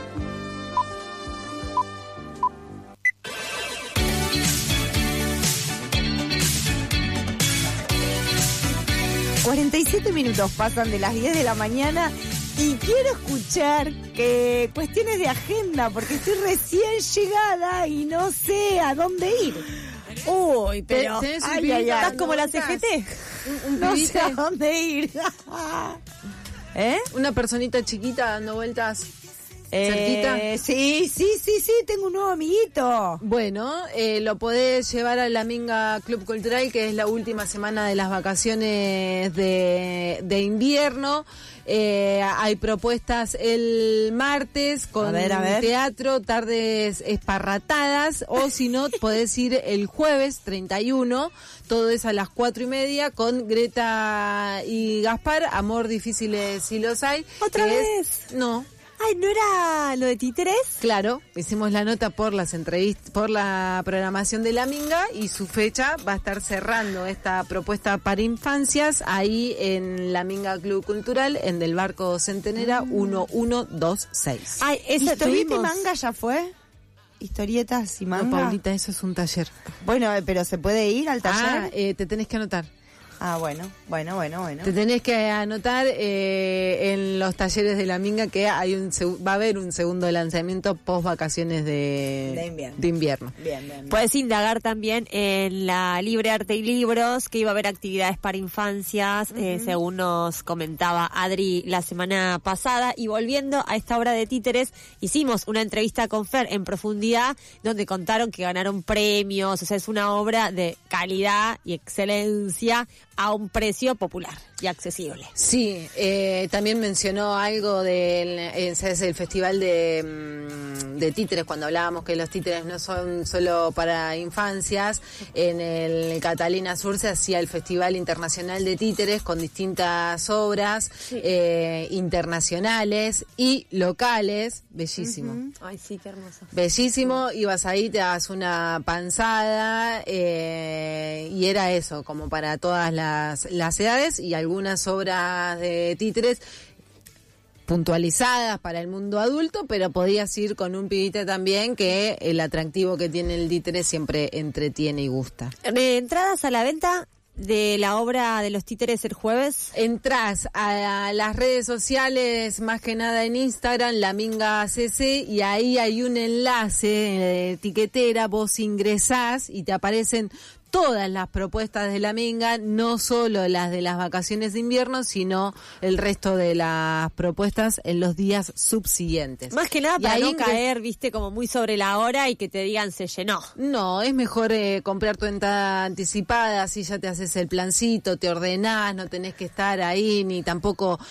...47 pasan de las 10 de la mañana... y quiero escuchar cuestiones de agenda... porque estoy recién llegada... y no sé a dónde ir.
Uy, pero... ¿Estás como la CGT?
No sé a dónde ir.
Una personita chiquita dando vueltas... ¿cerquita?
Sí, tengo un nuevo amiguito.
Bueno, lo podés llevar a la Minga Club Cultural, que es la última semana de las vacaciones de invierno. Hay propuestas el martes con teatro, tardes esparratadas, o si no, podés ir el jueves 31, todo es a las 4:30, con Greta y Gaspar, Amor Difíciles si los hay.
¿Otra vez?
No.
Ay, ¿no era lo de títeres?
Claro, hicimos la nota por las entrevistas, por la programación de la Minga, y su fecha va a estar cerrando esta propuesta para infancias ahí en la Minga Club Cultural, en Del Barco Centenera 1126.
Ay, ¿Historieta y manga ya fue? ¿Historietas y manga?
No, Paulita, eso es un taller.
Bueno, pero ¿se puede ir al taller?
Te tenés que anotar.
Ah, bueno.
Te tenés que anotar en los talleres de la Minga, que va a haber un segundo lanzamiento post vacaciones de invierno.
Bien. Puedes indagar también en la Libre Arte y Libros, que iba a haber actividades para infancias, según nos comentaba Adri la semana pasada. Y volviendo a esta obra de títeres, hicimos una entrevista con Fer en profundidad, donde contaron que ganaron premios. O sea, es una obra de calidad y excelencia a un precio popular y accesible.
Sí, también mencionó algo del festival de títeres, cuando hablábamos que los títeres no son solo para infancias. En el Catalina Sur se hacía el Festival Internacional de Títeres con distintas obras internacionales y locales. Bellísimo.
Ay, sí, qué hermoso.
Bellísimo, ibas ahí, te dabas una panzada, y era eso, como para todas las edades, y algunas obras de títeres puntualizadas para el mundo adulto, pero podías ir con un pibita también, que el atractivo que tiene el títere siempre entretiene y gusta.
Entradas a la venta de la obra de los títeres el jueves.
Entrás a las redes sociales, más que nada en Instagram, la Minga CC, y ahí hay un enlace de etiquetera, vos ingresás y te aparecen todas las propuestas de la Minga, no solo las de las vacaciones de invierno, sino el resto de las propuestas en los días subsiguientes.
Más que nada para no caer, viste, como muy sobre la hora y que te digan se llenó.
No, es mejor comprar tu entrada anticipada, así ya te haces el plancito, te ordenás, no tenés que estar ahí, ni tampoco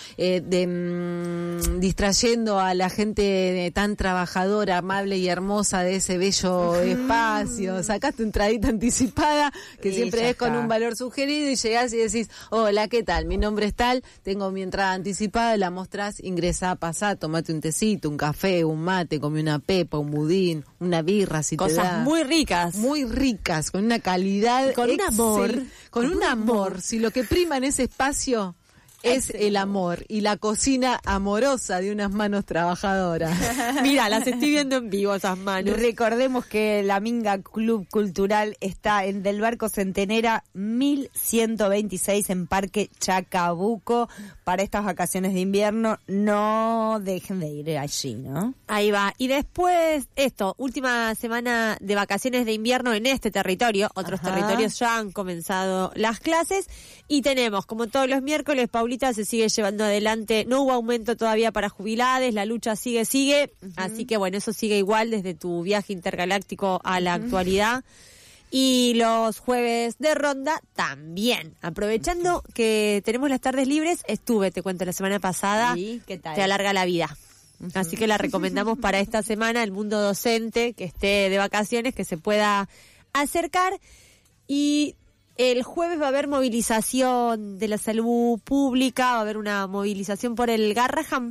distrayendo a la gente tan trabajadora, amable y hermosa de ese bello espacio. Sacás tu entradita anticipada, que siempre es con un valor sugerido, y llegás y decís, hola, ¿qué tal? Mi nombre es tal, tengo mi entrada anticipada, la mostrás, ingresá, pasá, tomate un tecito, un café, un mate, come una pepa, un budín, una birra, si
cosas
te da.
muy ricas,
con una calidad,
con un amor,
con un amor. Si lo que prima en ese espacio es el amor y la cocina amorosa de unas manos trabajadoras.
Mira, las estoy viendo en vivo esas manos.
Recordemos que la Minga Club Cultural está en Del Barco Centenera 1126 en Parque Chacabuco. Para estas vacaciones de invierno, no dejen de ir allí, ¿no?
Ahí va. Y después, última semana de vacaciones de invierno en este territorio. Otros territorios ya han comenzado las clases. Y tenemos, como todos los miércoles, Paulita, se sigue llevando adelante. No hubo aumento todavía para jubilados, la lucha sigue. Así que bueno, eso sigue igual desde tu viaje intergaláctico a la actualidad. Y los jueves de ronda también. Aprovechando que tenemos las tardes libres, te cuento, la semana pasada.
¿Sí? ¿Qué tal?
Te alarga la vida. Así que la recomendamos para esta semana, el mundo docente que esté de vacaciones, que se pueda acercar. Y el jueves va a haber movilización de la salud pública, va a haber una movilización por el Garrahan.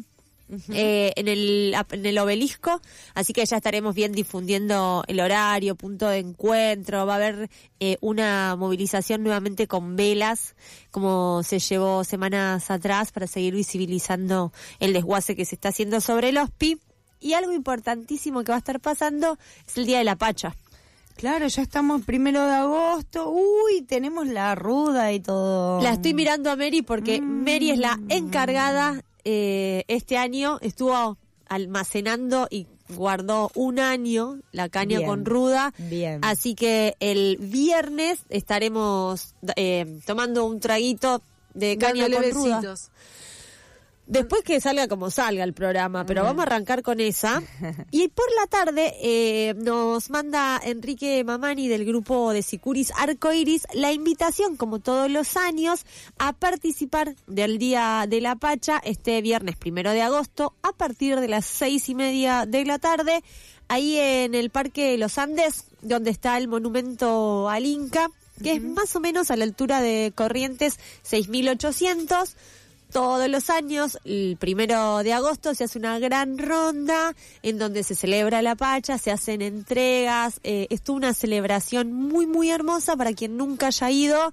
en el Obelisco, así que ya estaremos bien difundiendo el horario, punto de encuentro. Va a haber una movilización nuevamente con velas, como se llevó semanas atrás, para seguir visibilizando el desguace que se está haciendo sobre el Hospi. Y algo importantísimo que va a estar pasando es el Día de la Pacha.
Claro, ya estamos 1 de agosto. Uy, tenemos la ruda y todo.
La estoy mirando a Mary porque Mary es la encargada. Este año estuvo almacenando y guardó un año la caña con ruda.
Bien.
Así que el viernes estaremos tomando un traguito de caña con ruda. Después que salga como salga el programa, pero vamos a arrancar con esa. Y por la tarde nos manda Enrique Mamani del grupo de Sicuris Arcoiris la invitación, como todos los años, a participar del Día de la Pacha este viernes 1 de agosto a partir de las 6:30 de la tarde, ahí en el Parque Los Andes, donde está el monumento al Inca, que es más o menos a la altura de Corrientes 6800. Todos los años, el 1 de agosto, se hace una gran ronda en donde se celebra la Pacha, se hacen entregas. Es toda una celebración muy, muy hermosa para quien nunca haya ido.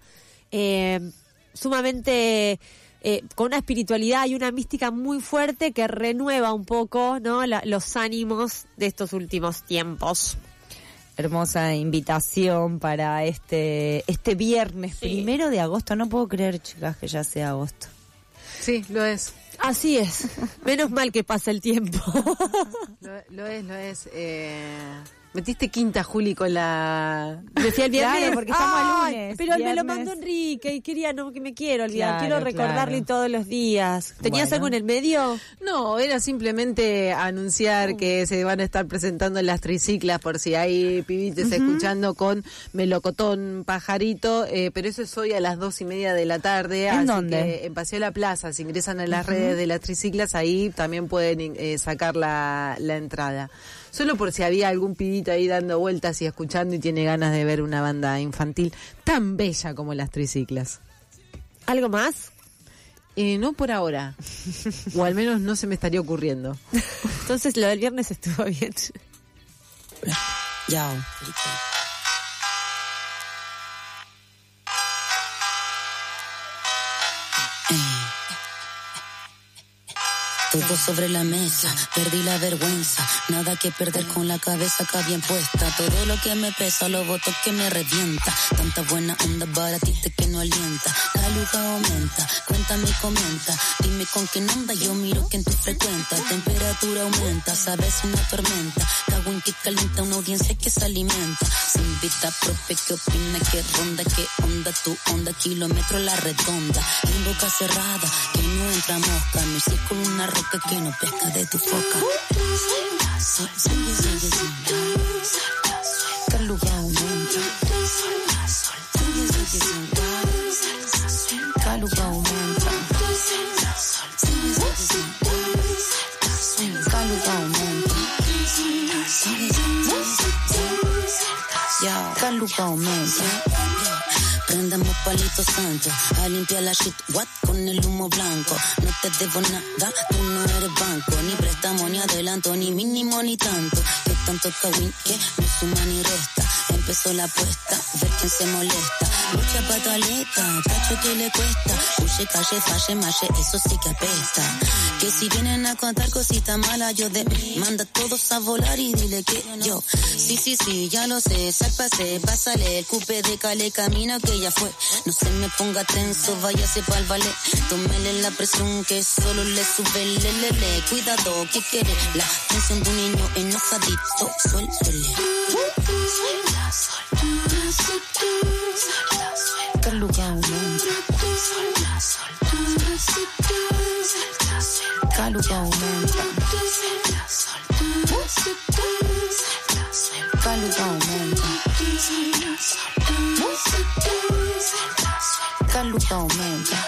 Sumamente con una espiritualidad y una mística muy fuerte que renueva un poco, ¿no?, los ánimos de estos últimos tiempos.
Hermosa invitación para este viernes, 1 de agosto. No puedo creer, chicas, que ya sea agosto.
Sí, lo es.
Así es. Menos mal que pasa el tiempo.
Lo es. Metiste quinta, Juli, con la...
Decía el viernes.
Claro, porque estamos a lunes.
Pero
viernes.
me lo mandó Enrique y quería, no, que me quiero olvidar.
Claro,
quiero recordarle todos los días. ¿Tenías algo en el medio?
No, era simplemente anunciar que se van a estar presentando las triciclas, por si hay pibites escuchando, con Melocotón Pajarito, pero eso es hoy a las 2:30 de la tarde.
¿En
así
dónde?
Que en Paseo La Plaza, si ingresan a las redes de las triciclas, ahí también pueden sacar la entrada. Solo por si había algún pibito ahí dando vueltas y escuchando y tiene ganas de ver una banda infantil tan bella como las triciclas.
¿Algo más?
No por ahora. O al menos no se me estaría ocurriendo.
Entonces lo del viernes estuvo bien.
Yao. Todo sobre la mesa, perdí la vergüenza, nada que perder con la cabeza acá bien puesta. Todo lo que me pesa, lo boto que me revienta. Tanta buena onda baratita que no alienta. La luz aumenta, cuéntame y comenta. Dime con qué onda, yo miro quién tú frecuentas. Temperatura aumenta, sabes una tormenta. Cago en que calienta una audiencia que se alimenta. Se invita profe, ¿qué opina? ¿Qué ronda? ¿Qué onda? Tu onda, kilómetro la redonda. En boca cerrada, que no entra mosca. Mi círculo una roca que no pesca de tu foca. Caluga aumenta. Caluga aumenta. Caluga aumenta. Caluga aumenta. Prendemos palito santo a limpiar la shit, what, con el humo blanco. No te debo nada, tú no eres banco. Ni préstamo, ni adelanto, ni mínimo, ni tanto. Que tanto kawin que no suma ni resta. Empezó la apuesta, ver quién se molesta. Mucha pataleta, cacho que le cuesta. Huye, calle, falle, malle, eso sí que apesta. Que si vienen a contar cositas malas, yo de manda a todos a volar y dile que yo. Sí, ya lo sé, pase, pásale. El cupe de Cale, camino que ya fue. No se me ponga tenso, váyase pa'l ballet. Tómele la presión que solo le sube, le. Cuidado, ¿qué quiere? La tensión de un niño enojadito, suéltele. Caluga aumenta. Caluga aumenta. Caluga aumenta. Caluga aumenta.